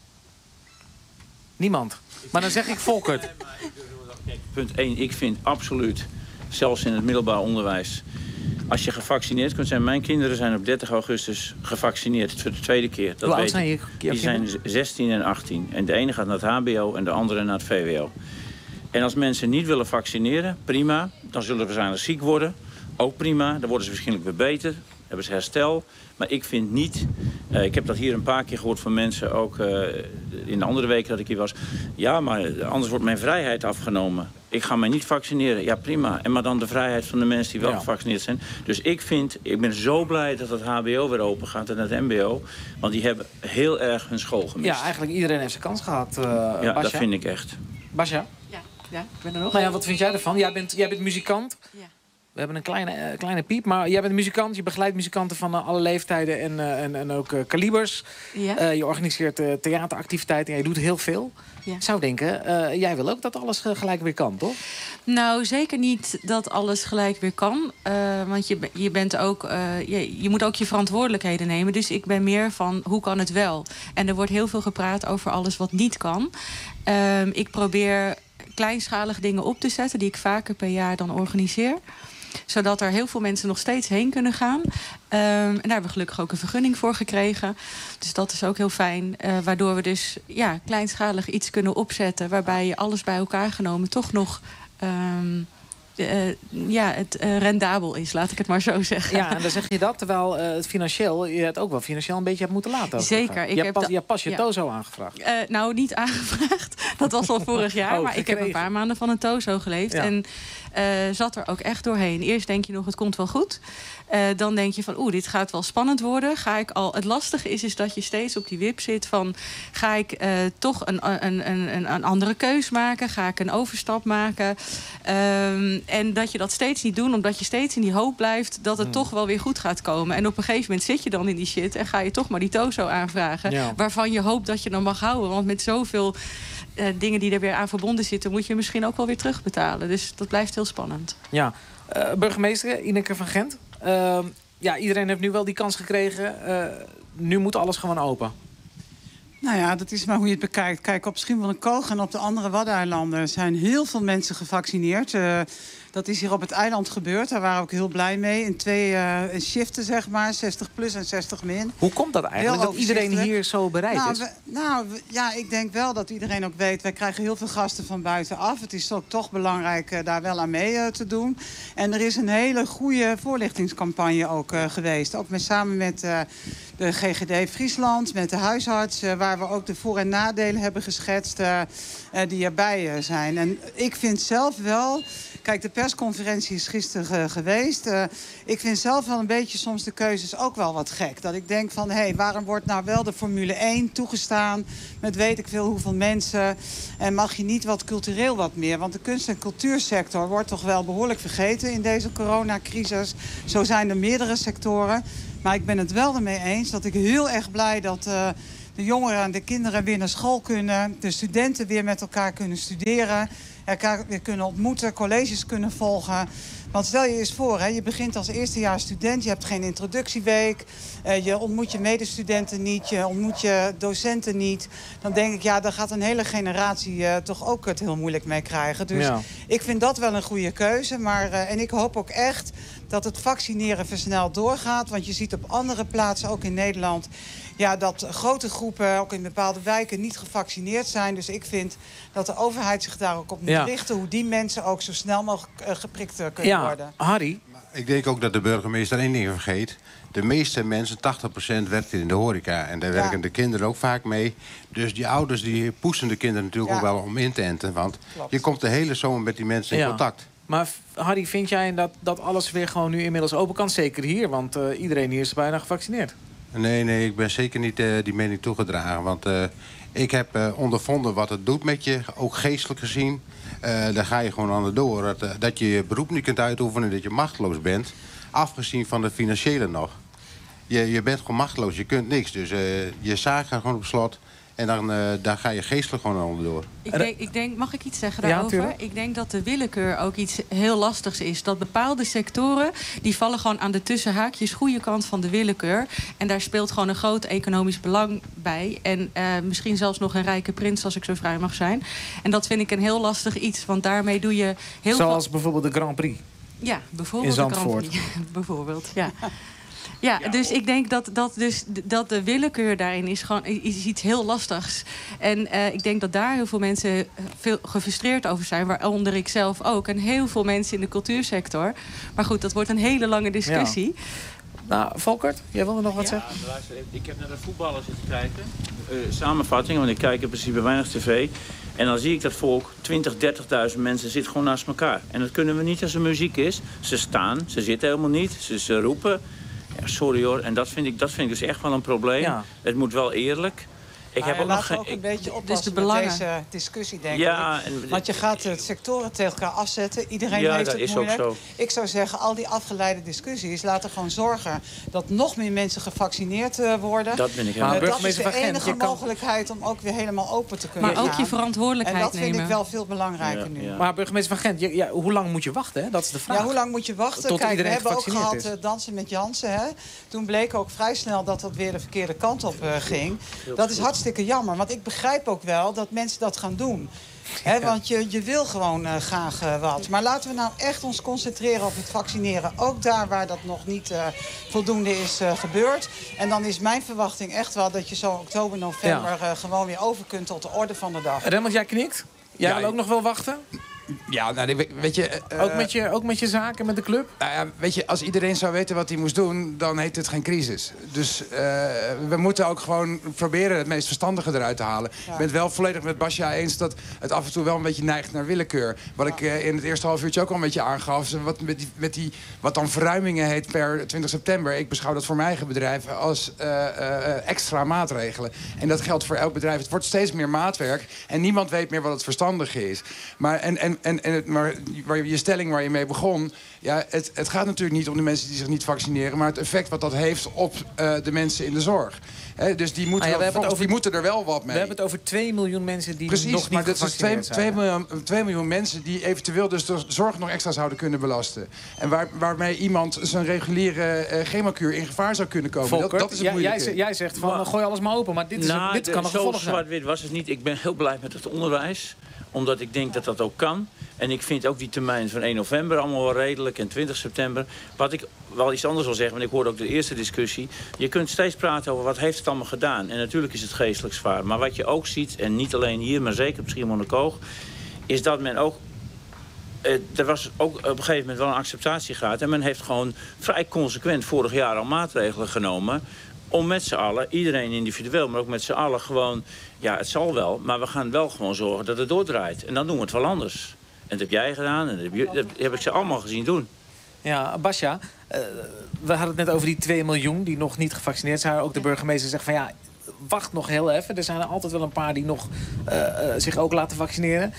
Niemand. Maar dan zeg ik Volkert. Punt 1, ik vind absoluut, zelfs in het middelbaar onderwijs... als je gevaccineerd kunt zijn... Mijn kinderen zijn op 30 augustus gevaccineerd voor de tweede keer. Hoe oud zijn je? Die zijn 16 en 18. En de ene gaat naar het hbo en de andere naar het VWO. En als mensen niet willen vaccineren, prima. Dan zullen ze waarschijnlijk ziek worden. Ook prima. Dan worden ze waarschijnlijk weer beter. Hebben ze herstel. Maar ik vind niet... ik heb dat hier een paar keer gehoord van mensen, ook in de andere weken dat ik hier was. Ja, maar anders wordt mijn vrijheid afgenomen. Ik ga mij niet vaccineren. Ja, prima. En maar dan de vrijheid van de mensen die wel gevaccineerd zijn. Dus ik ben zo blij dat het hbo weer open gaat en het mbo. Want die hebben heel erg hun school gemist. Ja, eigenlijk iedereen heeft zijn kans gehad, ja, Basja. dat vind ik echt. Basja? Ja, ik ben er nog. Nou ja, wat vind jij ervan? Jij bent muzikant. Ja. We hebben een kleine piep, maar jij bent muzikant. Je begeleidt muzikanten van alle leeftijden en ook kalibers. Ja. Je organiseert theateractiviteiten en je doet heel veel. Ja. Ik zou denken, jij wil ook dat alles gelijk weer kan, toch? Nou, zeker niet dat alles gelijk weer kan. Want je bent ook, je moet ook je verantwoordelijkheden nemen. Dus ik ben meer van, hoe kan het wel? En er wordt heel veel gepraat over alles wat niet kan. Ik probeer kleinschalige dingen op te zetten die ik vaker per jaar dan organiseer. Zodat er heel veel mensen nog steeds heen kunnen gaan. En daar hebben we gelukkig ook een vergunning voor gekregen. Dus dat is ook heel fijn. Waardoor we dus kleinschalig iets kunnen opzetten, waarbij je alles bij elkaar genomen toch nog het rendabel is, laat ik het maar zo zeggen. Ja, en dan zeg je dat, terwijl het financieel, je het ook wel financieel een beetje hebt moeten laten. Zeker. Je hebt pas je TOZO aangevraagd. Nou, niet aangevraagd. Dat was al vorig jaar. Maar ik heb een paar maanden van een TOZO geleefd. Ja. En zat er ook echt doorheen. Eerst denk je nog, het komt wel goed. Dan denk je van, dit gaat wel spannend worden. Het lastige is dat je steeds op die wip zit van, ga ik toch een andere keus maken? Ga ik een overstap maken? En dat je dat steeds niet doet, omdat je steeds in die hoop blijft dat het toch wel weer goed gaat komen. En op een gegeven moment zit je dan in die shit en ga je toch maar die TOZO aanvragen. Ja. Waarvan je hoopt dat je dan mag houden. Want met zoveel dingen die er weer aan verbonden zitten, moet je misschien ook wel weer terugbetalen. Dus dat blijft heel spannend. Ja, burgemeester Ineke van Gent. Iedereen heeft nu wel die kans gekregen. Nu moet alles gewoon open. Nou ja, dat is maar hoe je het bekijkt. Kijk, op Schiermonnikoog en op de andere Waddeneilanden zijn heel veel mensen gevaccineerd. Dat is hier op het eiland gebeurd. Daar waren we ook heel blij mee. In 2 shiften, zeg maar. 60 plus en 60 min. Hoe komt dat eigenlijk, dat iedereen hier zo bereid is? Ik denk wel dat iedereen ook weet, wij krijgen heel veel gasten van buitenaf. Het is ook toch belangrijk daar wel aan mee te doen. En er is een hele goede voorlichtingscampagne ook geweest. Ook samen met de GGD Friesland, met de huisarts, waar we ook de voor- en nadelen hebben geschetst die erbij zijn. En ik vind zelf wel... Kijk, de persconferentie is gisteren geweest. Ik vind zelf wel een beetje soms de keuzes ook wel wat gek. Dat ik denk van, waarom wordt nou wel de Formule 1 toegestaan met weet ik veel hoeveel mensen? En mag je niet wat cultureel wat meer? Want de kunst- en cultuursector wordt toch wel behoorlijk vergeten in deze coronacrisis. Zo zijn er meerdere sectoren. Maar ik ben het wel ermee eens dat ik heel erg blij dat de jongeren en de kinderen weer naar school kunnen. De studenten weer met elkaar kunnen studeren. Elkaar weer kunnen ontmoeten, colleges kunnen volgen. Want stel je eens voor, je begint als eerstejaars student, je hebt geen introductieweek, je ontmoet je medestudenten niet, je ontmoet je docenten niet. Dan denk ik, daar gaat een hele generatie toch ook het heel moeilijk mee krijgen. Dus ik vind dat wel een goede keuze. En ik hoop ook echt dat het vaccineren versneld doorgaat. Want je ziet op andere plaatsen, ook in Nederland, dat grote groepen, ook in bepaalde wijken, niet gevaccineerd zijn. Dus ik vind dat de overheid zich daar ook op moet richten. Hoe die mensen ook zo snel mogelijk geprikt kunnen worden. Harry, Ik denk ook dat de burgemeester één ding vergeet. De meeste mensen, 80% werkt in de horeca. En daar werken de kinderen ook vaak mee. Dus die ouders die poetsen de kinderen natuurlijk ook wel om in te enten. Want je komt de hele zomer met die mensen in contact. Maar Harry, vind jij dat alles weer gewoon nu inmiddels open kan? Zeker hier, want iedereen hier is bijna gevaccineerd. Nee, ik ben zeker niet die mening toegedragen. Want ik heb ondervonden wat het doet met je, ook geestelijk gezien. Daar ga je gewoon aan de door. Dat je je beroep niet kunt uitoefenen, dat je machteloos bent. Afgezien van de financiële nog. Je bent gewoon machteloos, je kunt niks. Dus je zaak gaat gewoon op slot. En dan daar ga je geestelijk gewoon onderdoor. Ik denk, mag ik iets zeggen daarover? Ja, ik denk dat de willekeur ook iets heel lastigs is. Dat bepaalde sectoren, die vallen gewoon aan de tussenhaakjes goede kant van de willekeur. En daar speelt gewoon een groot economisch belang bij. En misschien zelfs nog een rijke prins, als ik zo vrij mag zijn. En dat vind ik een heel lastig iets. Want daarmee doe je heel Zoals bijvoorbeeld de Grand Prix. Ja, bijvoorbeeld in Zandvoort. de Grand Prix. Bijvoorbeeld, ja. Ja, dus ik denk dat de willekeur daarin is gewoon iets heel lastigs. En ik denk dat daar heel veel mensen veel gefrustreerd over zijn. Waaronder ik zelf ook. En heel veel mensen in de cultuursector. Maar goed, dat wordt een hele lange discussie. Ja. Nou, Volkert, jij wilde nog wat zeggen? Luister, ik heb naar de voetballers zitten kijken. Samenvatting, want ik kijk in principe weinig tv. En dan zie ik dat volk, 20.000, 30.000 mensen zitten gewoon naast elkaar. En dat kunnen we niet als er muziek is. Ze staan, ze zitten helemaal niet, ze roepen. Ja, sorry hoor, en dat vind ik dus echt wel een probleem. Ja. Het moet wel eerlijk. Ik heb ook een beetje oppassen met deze discussie, denk ik. Want je gaat de sectoren tegen elkaar afzetten. Iedereen heeft het moeilijk. Ook zo. Ik zou zeggen, al die afgeleide discussies laten gewoon zorgen dat nog meer mensen gevaccineerd worden. Dat ben ik helemaal. Dat is de enige mogelijkheid om ook weer helemaal open te kunnen gaan. Maar ook je verantwoordelijkheid nemen. En dat vind ik wel veel belangrijker nu. Ja. Maar burgemeester van Gent, hoe lang moet je wachten? Hè? Dat is de vraag. Ja, hoe lang moet je wachten? Tot Kijk, we hebben ook gehad dansen met Jansen. Hè? Toen bleek ook vrij snel dat dat weer de verkeerde kant op ging. Dat is hartstikke jammer, want ik begrijp ook wel dat mensen dat gaan doen. Want je wil gewoon graag wat. Maar laten we nou echt ons concentreren op het vaccineren. Ook daar waar dat nog niet voldoende is gebeurd. En dan is mijn verwachting echt wel dat je zo oktober, november gewoon weer over kunt tot de orde van de dag. Remmert, jij knikt? Jij wil ook nog wel wachten? Ja, nou, weet je... Ook met je zaken, met de club? Nou ja, weet je, als iedereen zou weten wat hij moest doen, dan heet het geen crisis. Dus we moeten ook gewoon proberen het meest verstandige eruit te halen. Ja. Ik ben het wel volledig met Basja eens dat het af en toe wel een beetje neigt naar willekeur. Wat ik in het eerste half uurtje ook al een beetje aangaf. Wat dan verruimingen heet per 20 september. Ik beschouw dat voor mijn eigen bedrijf als extra maatregelen. En dat geldt voor elk bedrijf. Het wordt steeds meer maatwerk en niemand weet meer wat het verstandige is. Maar je stelling waar je mee begon... Ja, het gaat natuurlijk niet om de mensen die zich niet vaccineren... maar het effect wat dat heeft op de mensen in de zorg. Dus die moeten er wel wat mee. We hebben het over 2 miljoen mensen die nog niet maar gevaccineerd zijn. 2 miljoen mensen die eventueel dus de zorg nog extra zouden kunnen belasten. En waarmee iemand zijn reguliere chemokuur in gevaar zou kunnen komen. Volkert, dat is het moeilijke. Jij zegt van gooi alles maar open, maar dit kan een gevolg zijn. Zo zwart-wit was het niet. Ik ben heel blij met het onderwijs. Omdat ik denk dat dat ook kan. En ik vind ook die termijn van 1 november allemaal wel redelijk. En 20 september. Wat ik wel iets anders wil zeggen, want ik hoorde ook de eerste discussie. Je kunt steeds praten over wat heeft het allemaal gedaan. En natuurlijk is het geestelijk zwaar. Maar wat je ook ziet, en niet alleen hier, maar zeker op Schiermonnikoog, is dat men ook... Er was ook op een gegeven moment wel een acceptatie gehad. En men heeft gewoon vrij consequent vorig jaar al maatregelen genomen om met z'n allen, iedereen individueel, maar ook met z'n allen gewoon... Ja, het zal wel, maar we gaan wel gewoon zorgen dat het doordraait. En dan doen we het wel anders. En dat heb jij gedaan en dat heb ik ze allemaal gezien doen. Ja, Basja, we hadden het net over die 2 miljoen die nog niet gevaccineerd zijn. Ook de burgemeester zegt van ja, wacht nog heel even. Er zijn er altijd wel een paar die nog zich ook laten vaccineren.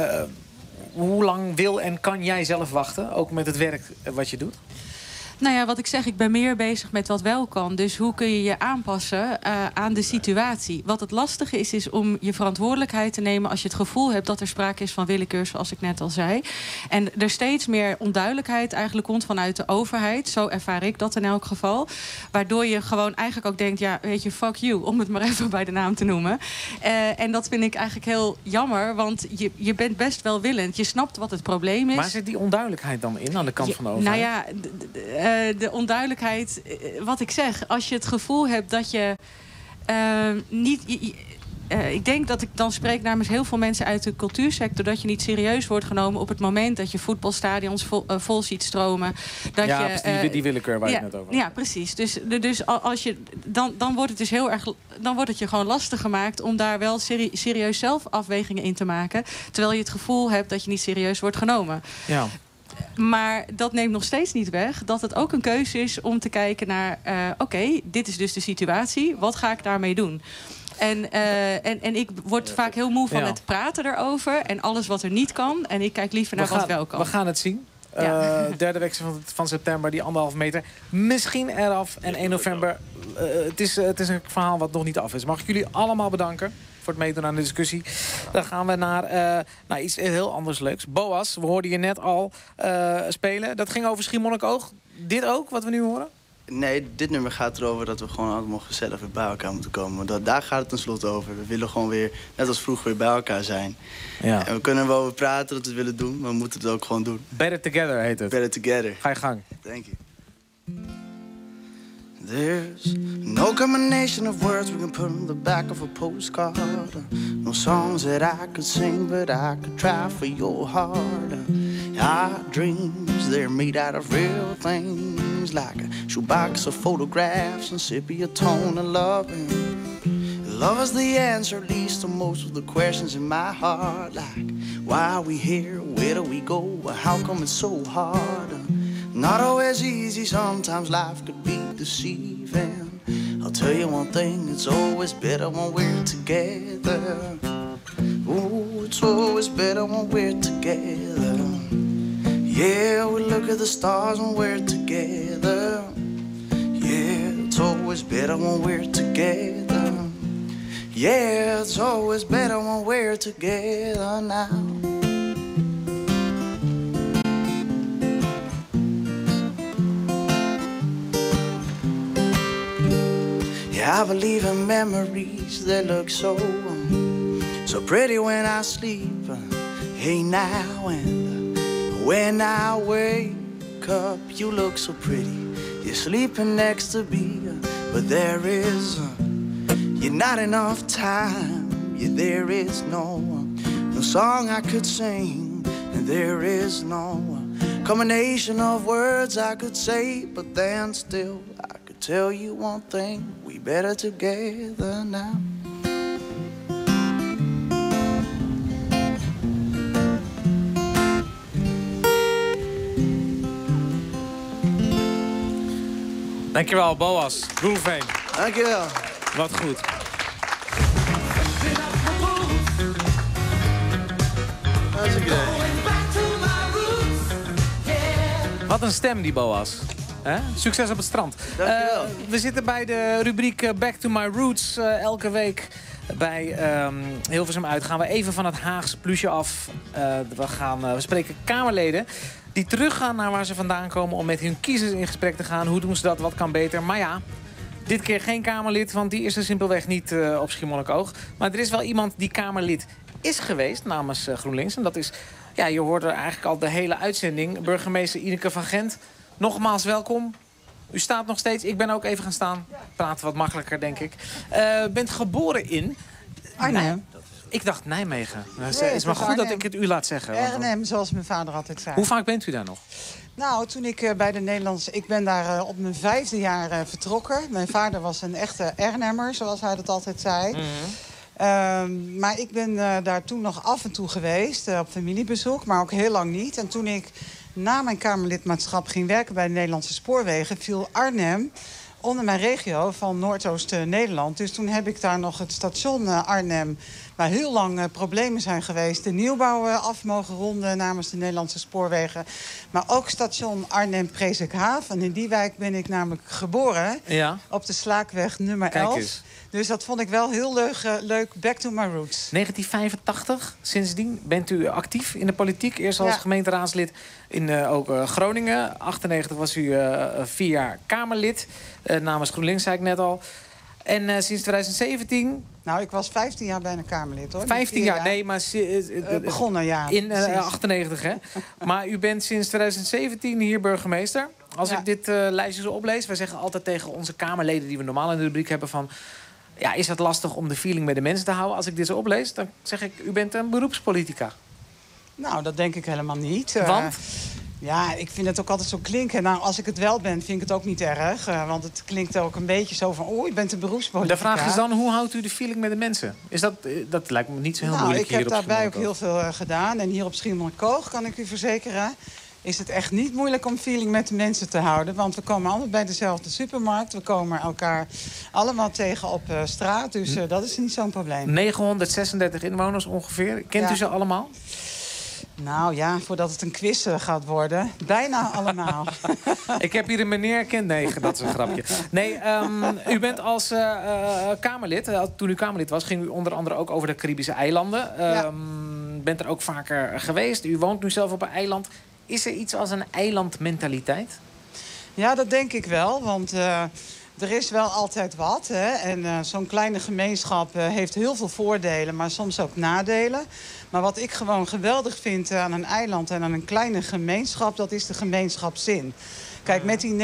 Hoe lang wil en kan jij zelf wachten? Ook met het werk wat je doet? Nou ja, wat ik zeg, ik ben meer bezig met wat wel kan. Dus hoe kun je je aanpassen aan de situatie? Wat het lastige is om je verantwoordelijkheid te nemen als je het gevoel hebt dat er sprake is van willekeur, zoals ik net al zei. En er steeds meer onduidelijkheid eigenlijk komt vanuit de overheid. Zo ervaar ik dat in elk geval. Waardoor je gewoon eigenlijk ook denkt, ja, weet je, fuck you, om het maar even bij de naam te noemen. En dat vind ik eigenlijk heel jammer, want je bent best welwillend. Je snapt wat het probleem is. Maar zit die onduidelijkheid dan in aan de kant van de overheid? Nou ja, de onduidelijkheid, wat ik zeg, als je het gevoel hebt dat je niet... ik denk dat ik dan spreek namens heel veel mensen uit de cultuursector... dat je niet serieus wordt genomen op het moment dat je voetbalstadions vol ziet stromen. Dat die willekeur waar je het net over had. Ja, precies. Dus als je, dan wordt het dus dan wordt het je gewoon lastig gemaakt om daar wel serieus zelf afwegingen in te maken. Terwijl je het gevoel hebt dat je niet serieus wordt genomen. Ja. Maar dat neemt nog steeds niet weg dat het ook een keuze is om te kijken naar... oké, dit is dus de situatie. Wat ga ik daarmee doen? En ik word vaak heel moe van het praten erover. En alles wat er niet kan. En ik kijk liever naar wat wel kan. We gaan het zien. Derde week van september, die 1,5 meter. Misschien eraf. En 1 november. Het is een verhaal wat nog niet af is. Mag ik jullie allemaal bedanken voor het meedoen aan de discussie. Dan gaan we naar iets heel anders leuks. Boas, we hoorden je net al spelen. Dat ging over Schiermonnikoog. Dit ook, wat we nu horen? Nee, dit nummer gaat erover dat we gewoon allemaal gezellig weer bij elkaar moeten komen. Want daar gaat het tenslotte over. We willen gewoon weer, net als vroeger, weer bij elkaar zijn. Ja. En we kunnen er wel over praten dat we het willen doen, maar we moeten het ook gewoon doen. Better Together heet het. Better Together. Ga je gang. Thank you. There's no combination of words we can put on the back of a postcard. No songs that I could sing, but I could try for your heart. Our dreams, they're made out of real things, like a shoebox of photographs and sepia tone and loving. Love is the answer, at least to most of the questions in my heart, like why are we here, where do we go, how come it's so hard? Not always easy, sometimes life could be deceiving. I'll tell you one thing, it's always better when we're together. Ooh, it's always better when we're together. Yeah, we look at the stars when we're together. Yeah, it's always better when we're together. Yeah, it's always better when we're together now. Yeah, I believe in memories that look so pretty when I sleep. Hey now, and when I wake up, you look so pretty. You're sleeping next to me, but there is not enough time. Yeah, there is no song I could sing, and there is no combination of words I could say, but then still I could tell you one thing, we better together now. Dankjewel, Boas. Roelveen. Dankjewel. Wat goed. Wat een stem, die Boas. Succes op het strand. We zitten bij de rubriek Back to My Roots. Elke week bij Hilversum uit gaan we even van het Haagse plusje af. We spreken Kamerleden die teruggaan naar waar ze vandaan komen om met hun kiezers in gesprek te gaan. Hoe doen ze dat? Wat kan beter? Maar ja, dit keer geen Kamerlid, want die is er simpelweg niet op Schiermonnikoog. Maar er is wel iemand die Kamerlid is geweest namens GroenLinks. En dat is, ja, je hoort er eigenlijk al de hele uitzending. Burgemeester Ineke van Gent, nogmaals welkom. U staat nog steeds. Ik ben ook even gaan staan. Praten wat makkelijker, denk ik. Bent geboren in Arnhem. Ik dacht Nijmegen. Het is maar goed dat ik het u laat zeggen. Arnhem, zoals mijn vader altijd zei. Hoe vaak bent u daar nog? Nou, toen ik bij de Nederlandse... Ik ben daar op mijn 5e jaar vertrokken. Mijn vader was een echte Arnhemmer, zoals hij dat altijd zei. Mm-hmm. Maar ik ben daar toen nog af en toe geweest, op familiebezoek. Maar ook heel lang niet. En toen ik na mijn Kamerlidmaatschap ging werken bij de Nederlandse Spoorwegen, viel Arnhem onder mijn regio van Noordoost-Nederland. Dus toen heb ik daar nog het station Arnhem, waar heel lang problemen zijn geweest, de nieuwbouw af mogen ronden namens de Nederlandse Spoorwegen. Maar ook station Arnhem-Presikhaaf. En in die wijk ben ik namelijk geboren. Ja. Op de Slaakweg nummer 11. Kijk eens. Dus dat vond ik wel heel leuk. Back to my roots. 1985, sindsdien bent u actief in de politiek. Eerst als gemeenteraadslid in ook Groningen. 98 was u 4 jaar Kamerlid. Namens GroenLinks, zei ik net al. En sinds 2017... Nou, ik was 15 jaar bijna Kamerlid, hoor. 15 jaar, nee, maar... begonnen, ja. In 98, hè. Maar u bent sinds 2017 hier burgemeester. Als ik dit lijstje zo oplees... wij zeggen altijd tegen onze Kamerleden die we normaal in de rubriek hebben van... Ja, is het lastig om de feeling met de mensen te houden? Als ik dit zo oplees, dan zeg ik, u bent een beroepspolitica. Nou, dat denk ik helemaal niet. Want? Ja, ik vind het ook altijd zo klinken. Nou, als ik het wel ben, vind ik het ook niet erg. Want het klinkt ook een beetje zo van... je bent een beroepspolitica. De vraag is dan, hoe houdt u de feeling met de mensen? Dat lijkt me niet zo heel moeilijk hier op ik heb daarbij ook Schiermonnikoog. heel veel gedaan. En hier op Schiermonnikoog, kan ik u verzekeren... is het echt niet moeilijk om feeling met de mensen te houden. Want we komen allemaal bij dezelfde supermarkt. We komen elkaar allemaal tegen op straat. Dus dat is niet zo'n probleem. 936 inwoners ongeveer. Kent u ze allemaal? Nou ja, voordat het een quiz gaat worden. Bijna allemaal. Ik heb hier een meneer, kent 9, dat is een grapje. Nee, u bent als Kamerlid, toen u Kamerlid was... ging u onder andere ook over de Caribische eilanden. Bent er ook vaker geweest. U woont nu zelf op een eiland. Is er iets als een eilandmentaliteit? Ja, dat denk ik wel, want... er is wel altijd wat. Hè? En zo'n kleine gemeenschap heeft heel veel voordelen, maar soms ook nadelen. Maar wat ik gewoon geweldig vind aan een eiland en aan een kleine gemeenschap... dat is de gemeenschapszin. Kijk, met die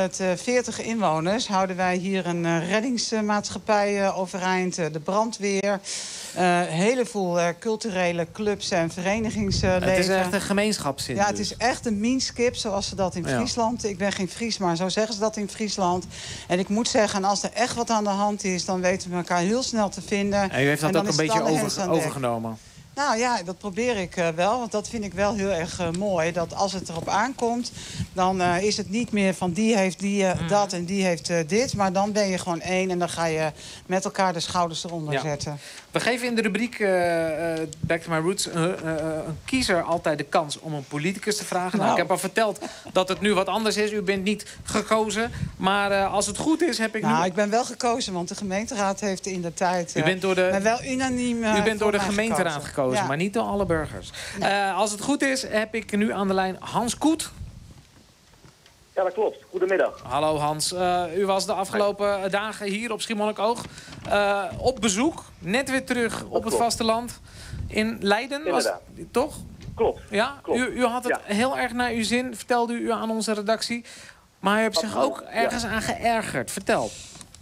940 inwoners houden wij hier een reddingsmaatschappij overeind. De brandweer, een heleboel culturele clubs en verenigingsleven. Het is echt een gemeenschapszin. Ja, het is echt een meanskip, zoals ze dat in Friesland... Ik ben geen Fries, maar zo zeggen ze dat in Friesland. En ik moet zeggen, als er echt wat aan de hand is... dan weten we elkaar heel snel te vinden. En u heeft dat ook een beetje overgenomen? Nou ja, dat probeer ik wel. Want dat vind ik wel heel erg mooi. Dat als het erop aankomt, dan is het niet meer van die heeft dat en die heeft dit. Maar dan ben je gewoon één en dan ga je met elkaar de schouders eronder zetten. We geven in de rubriek Back to My Roots een kiezer altijd de kans om een politicus te vragen. Nou, ik heb al verteld dat het nu wat anders is. U bent niet gekozen. Maar als het goed is, heb ik nu... ik ben wel gekozen, want de gemeenteraad heeft in de tijd... U bent door de... wel unaniem U bent door de gemeenteraad gekozen, maar niet door alle burgers. Nee. Als het goed is, heb ik nu aan de lijn Hans Koet. Ja, dat klopt. Goedemiddag. Hallo Hans. U was de afgelopen dagen hier op Schiermonnikoog op bezoek. Net weer terug op het vasteland in Leiden. Inderdaad. Toch? Klopt. Ja? Klopt. U had het heel erg naar uw zin, vertelde u aan onze redactie. Maar u hebt zich ook ergens aan geërgerd. Vertel.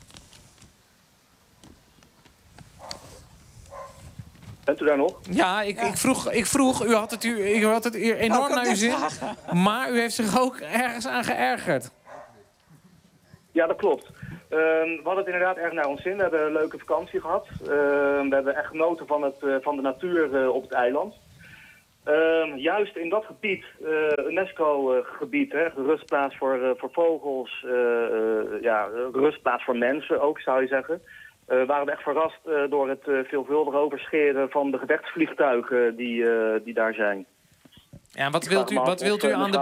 Bent u daar nog? Ja, ik vroeg u had het hier enorm naar uw zin. Maar u heeft zich ook ergens aan geërgerd. Ja, dat klopt. We hadden het inderdaad erg naar ons zin. We hebben een leuke vakantie gehad. We hebben echt genoten van de natuur op het eiland. Juist in dat gebied, UNESCO-gebied, rustplaats voor vogels, rustplaats voor mensen ook, zou je zeggen. Waren we echt verrast door het veelvuldig overscheren van de gevechtsvliegtuigen die daar zijn. Ja, wat wilt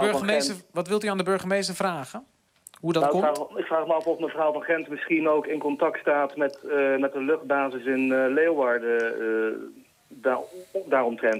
u aan de burgemeester vragen? Hoe dat komt? Ik vraag me af of mevrouw van Gent misschien ook in contact staat met de luchtbasis in Leeuwarden daaromtrent.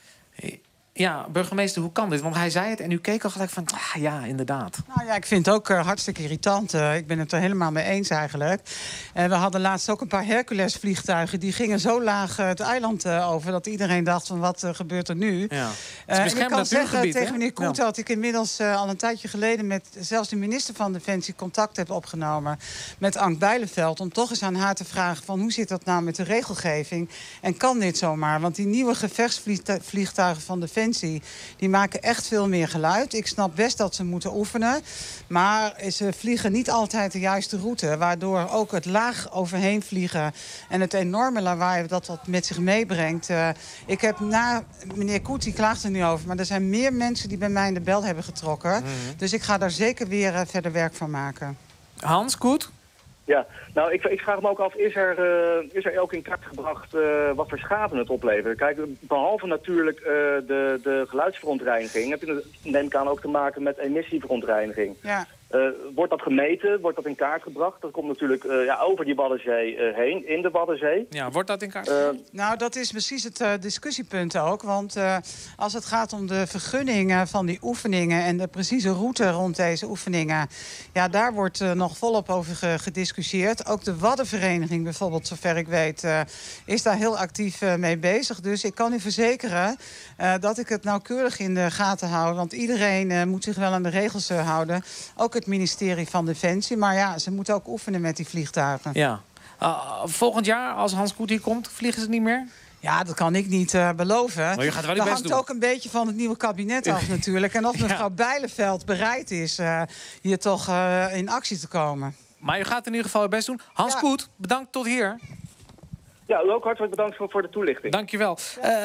Ja, burgemeester, hoe kan dit? Want hij zei het en u keek al gelijk van, ja, inderdaad. Nou ja, ik vind het ook hartstikke irritant. Ik ben het er helemaal mee eens eigenlijk. En we hadden laatst ook een paar Hercules-vliegtuigen. Die gingen zo laag het eiland over dat iedereen dacht van, wat gebeurt er nu? Ja. Het is ik kan zeggen tegen meneer Koet ja. dat ik inmiddels al een tijdje geleden met zelfs de minister van Defensie contact heb opgenomen met Ank Bijleveld, om toch eens aan haar te vragen van, hoe zit dat nou met de regelgeving? En kan dit zomaar? Want die nieuwe gevechtsvliegtuigen van Defensie, die maken echt veel meer geluid. Ik snap best dat ze moeten oefenen. Maar ze vliegen niet altijd de juiste route. Waardoor ook het laag overheen vliegen en het enorme lawaai dat met zich meebrengt. Ik heb meneer Koet, die klaagt er nu over, maar er zijn meer mensen die bij mij in de bel hebben getrokken. Dus ik ga daar zeker weer verder werk van maken. Hans, Koet? Ja, nou, ik vraag me ook af, is er ook in kaart gebracht wat voor schade het oplevert? Kijk, behalve natuurlijk de geluidsverontreiniging, heb je, neem ik aan, ook te maken met emissieverontreiniging. Ja. Wordt dat gemeten? Wordt dat in kaart gebracht? Dat komt natuurlijk over die Waddenzee heen, in de Waddenzee. Ja, wordt dat in kaart gebracht? Nou, dat is precies het discussiepunt ook. Want als het gaat om de vergunningen van die oefeningen en de precieze route rond deze oefeningen, ja, daar wordt nog volop over gediscussieerd. Ook de Waddenvereniging bijvoorbeeld, zover ik weet, is daar heel actief mee bezig. Dus ik kan u verzekeren dat ik het nauwkeurig in de gaten hou. Want iedereen moet zich wel aan de regels houden. Ook het ministerie van Defensie. Maar ja, ze moeten ook oefenen met die vliegtuigen. Ja. Volgend jaar, als Hans Koet hier komt, vliegen ze niet meer? Ja, dat kan ik niet beloven. Maar je gaat wel dat best hangt doen. ook een beetje van het nieuwe kabinet af natuurlijk. En of mevrouw Bijleveld bereid is hier toch in actie te komen. Maar u gaat in ieder geval het best doen. Hans Koet, bedankt tot hier. Ja, u ook hartelijk bedankt voor de toelichting. Dankjewel.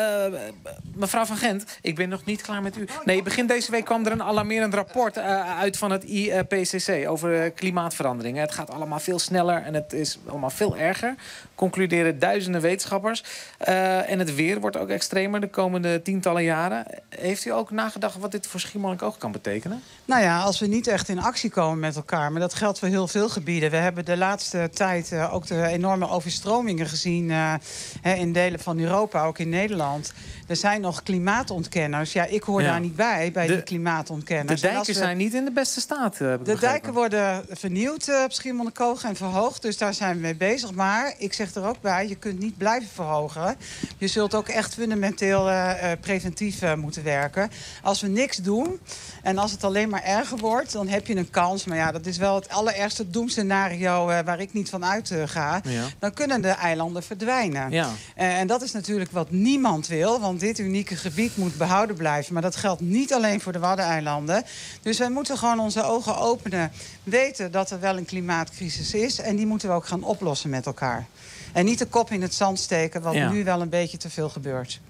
Mevrouw Van Gent, ik ben nog niet klaar met u. Nee, begin deze week kwam er een alarmerend rapport uit van het IPCC over klimaatverandering. Het gaat allemaal veel sneller en het is allemaal veel erger. Concluderen duizenden wetenschappers. En het weer wordt ook extremer de komende tientallen jaren. Heeft u ook nagedacht wat dit voor Schiermonnikoog kan betekenen? Nou ja, als we niet echt in actie komen met elkaar, maar dat geldt voor heel veel gebieden. We hebben de laatste tijd ook de enorme overstromingen gezien in delen van Europa, ook in Nederland. Er zijn nog klimaatontkenners. Ja, ik hoor daar niet bij die klimaatontkenners. De dijken zijn niet in de beste staat, heb ik begrepen. Dijken worden vernieuwd op Schiermonnikoog en verhoogd. Dus daar zijn we mee bezig. Maar ik zeg er ook bij, je kunt niet blijven verhogen. Je zult ook echt fundamenteel preventief moeten werken. Als we niks doen en als het alleen maar erger wordt, dan heb je een kans. Maar ja, dat is wel het allerergste doemscenario waar ik niet van uitga. Dan kunnen de eilanden verdwijnen. Ja. En dat is natuurlijk wat niemand wil, want dit unieke gebied moet behouden blijven. Maar dat geldt niet alleen voor de Waddeneilanden. Dus wij moeten gewoon onze ogen openen, weten dat er wel een klimaatcrisis is. En die moeten we ook gaan oplossen met elkaar. En niet de kop in het zand steken, wat nu wel een beetje te veel gebeurt.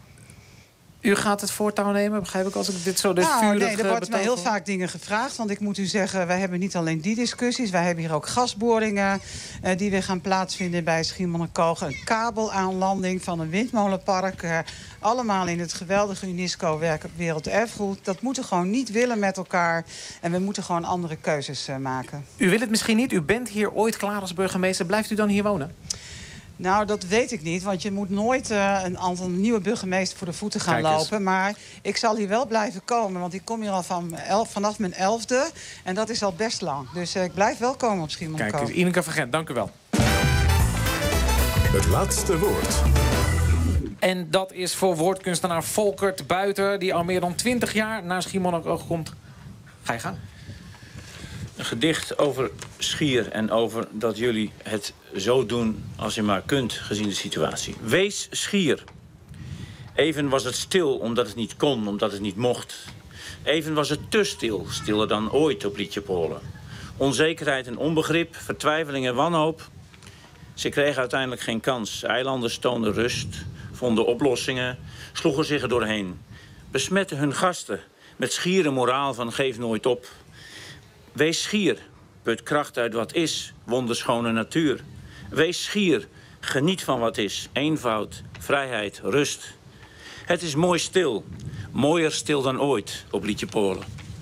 U gaat het voortouw nemen, begrijp ik, als ik dit zo vurig nee, er wordt mij heel vaak dingen gevraagd. Want ik moet u zeggen, wij hebben niet alleen die discussies. Wij hebben hier ook gasboringen die weer gaan plaatsvinden bij Schiermonnikoog. Een kabelaanlanding van een windmolenpark. Allemaal in het geweldige UNESCO Werelderfgoed. Dat moeten we gewoon niet willen met elkaar. En we moeten gewoon andere keuzes maken. U wil het misschien niet, u bent hier ooit klaar als burgemeester. Blijft u dan hier wonen? Nou, dat weet ik niet, want je moet nooit een aantal nieuwe burgemeester voor de voeten gaan lopen. Maar ik zal hier wel blijven komen, want ik kom hier al vanaf mijn 11e. En dat is al best lang. Dus ik blijf wel komen op Schiermonnikoog. Kijk, Ineke van Gent, dank u wel. Het laatste woord. En dat is voor woordkunstenaar Volkert Buiter, die al meer dan 20 jaar naar Schiermonnikoog komt. Ga je gaan. Een gedicht over Schier en over dat jullie het zo doen als je maar kunt, gezien de situatie. Wees Schier. Even was het stil, omdat het niet kon, omdat het niet mocht. Even was het te stil, stiller dan ooit op Liedje Polen. Onzekerheid en onbegrip, vertwijfeling en wanhoop. Ze kregen uiteindelijk geen kans. Eilanden stoonden rust, vonden oplossingen, sloegen zich er doorheen. Besmetten hun gasten met schiere moraal van geef nooit op. Wees Schier, put kracht uit wat is, wonderschone natuur. Wees Schier, geniet van wat is, eenvoud, vrijheid, rust. Het is mooi stil, mooier stil dan ooit op Liedje Polen.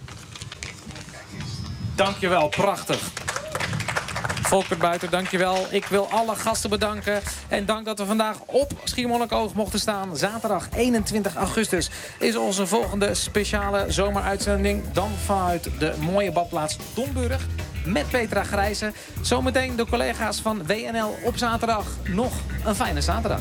Dankjewel, prachtig. Volkert Buiter, dankjewel. Ik wil alle gasten bedanken. En dank dat we vandaag op Schiermonnikoog mochten staan. Zaterdag 21 augustus is onze volgende speciale zomeruitzending. Dan vanuit de mooie badplaats Domburg met Petra Grijze. Zometeen de collega's van WNL op zaterdag. Nog een fijne zaterdag.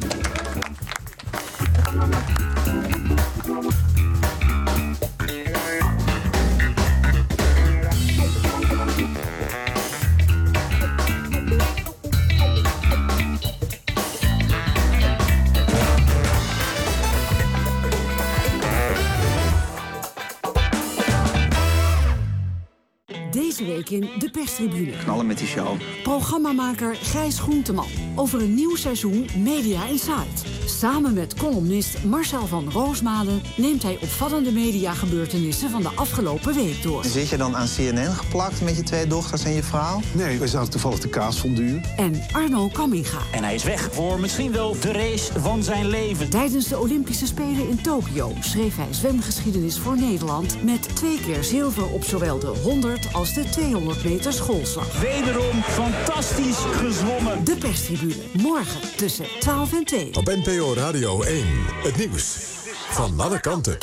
Deze week in de perstribune. Knallen met die show. Programmamaker Gijs Groenteman over een nieuw seizoen Media Insight. Samen met columnist Marcel van Roosmalen neemt hij opvallende mediagebeurtenissen van de afgelopen week door. Zit je dan aan CNN geplakt met je 2 dochters en je vrouw? Nee, wij zaten toevallig de kaasfondue. En Arno Kamminga. En hij is weg voor misschien wel de race van zijn leven. Tijdens de Olympische Spelen in Tokio schreef hij zwemgeschiedenis voor Nederland met 2 keer zilver op zowel de 100 als de 200 meter schoolslag. Wederom fantastisch gezwommen. De perstribune, morgen tussen 12 en 2. Op NPO Radio 1, het nieuws van alle kanten.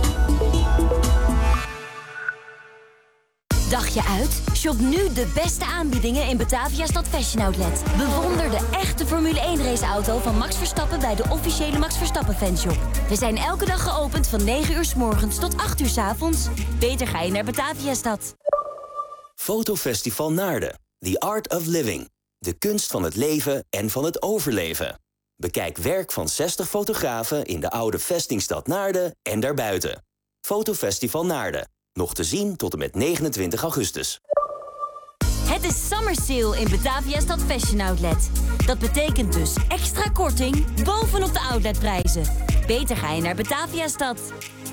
Dagje uit? Shop nu de beste aanbiedingen in Bataviastad Fashion Outlet. Bewonder de echte Formule 1 raceauto van Max Verstappen bij de officiële Max Verstappen fanshop. We zijn elke dag geopend van 9 uur 's morgens tot 8 uur 's avonds. Beter ga je naar Bataviastad. Fotofestival Naarden. The Art of Living. De kunst van het leven en van het overleven. Bekijk werk van 60 fotografen in de oude vestingstad Naarden en daarbuiten. Fotofestival Naarden. Nog te zien tot en met 29 augustus. Het is Summer Sale in Bataviastad Fashion Outlet. Dat betekent dus extra korting bovenop de outletprijzen. Beter ga je naar Bataviastad.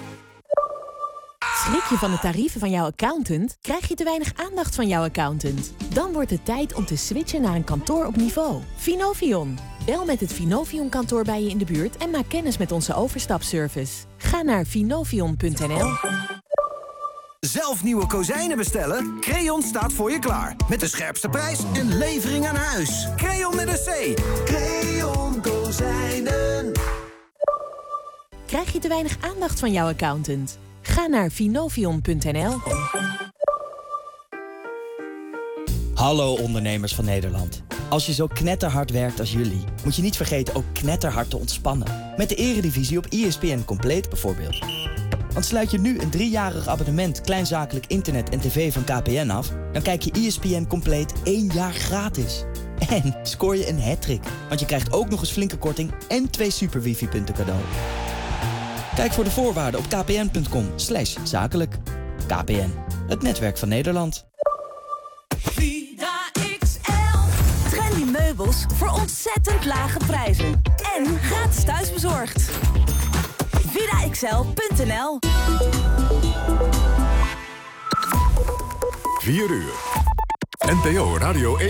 Schrik je van de tarieven van jouw accountant? Krijg je te weinig aandacht van jouw accountant? Dan wordt het tijd om te switchen naar een kantoor op niveau. Finovion. Bel met het Finovion-kantoor bij je in de buurt en maak kennis met onze overstapservice. Ga naar finovion.nl. Zelf nieuwe kozijnen bestellen? Creon staat voor je klaar. Met de scherpste prijs en levering aan huis. Creon met een C. Creon Kozijnen. Krijg je te weinig aandacht van jouw accountant? Ga naar finovion.nl. Hallo ondernemers van Nederland. Als je zo knetterhard werkt als jullie, moet je niet vergeten ook knetterhard te ontspannen. Met de Eredivisie op ESPN Compleet bijvoorbeeld. Want sluit je nu een 3-jarig abonnement kleinzakelijk internet en tv van KPN af, dan kijk je ESPN Compleet 1 jaar gratis. En scoor je een hattrick, want je krijgt ook nog eens flinke korting en 2 super wifi-punten cadeau. Kijk voor de voorwaarden op kpn.com/zakelijk. KPN, het netwerk van Nederland. Trendy meubels voor ontzettend lage prijzen. En gratis thuisbezorgd. VidaXL.nl 4 uur. NPO Radio 1.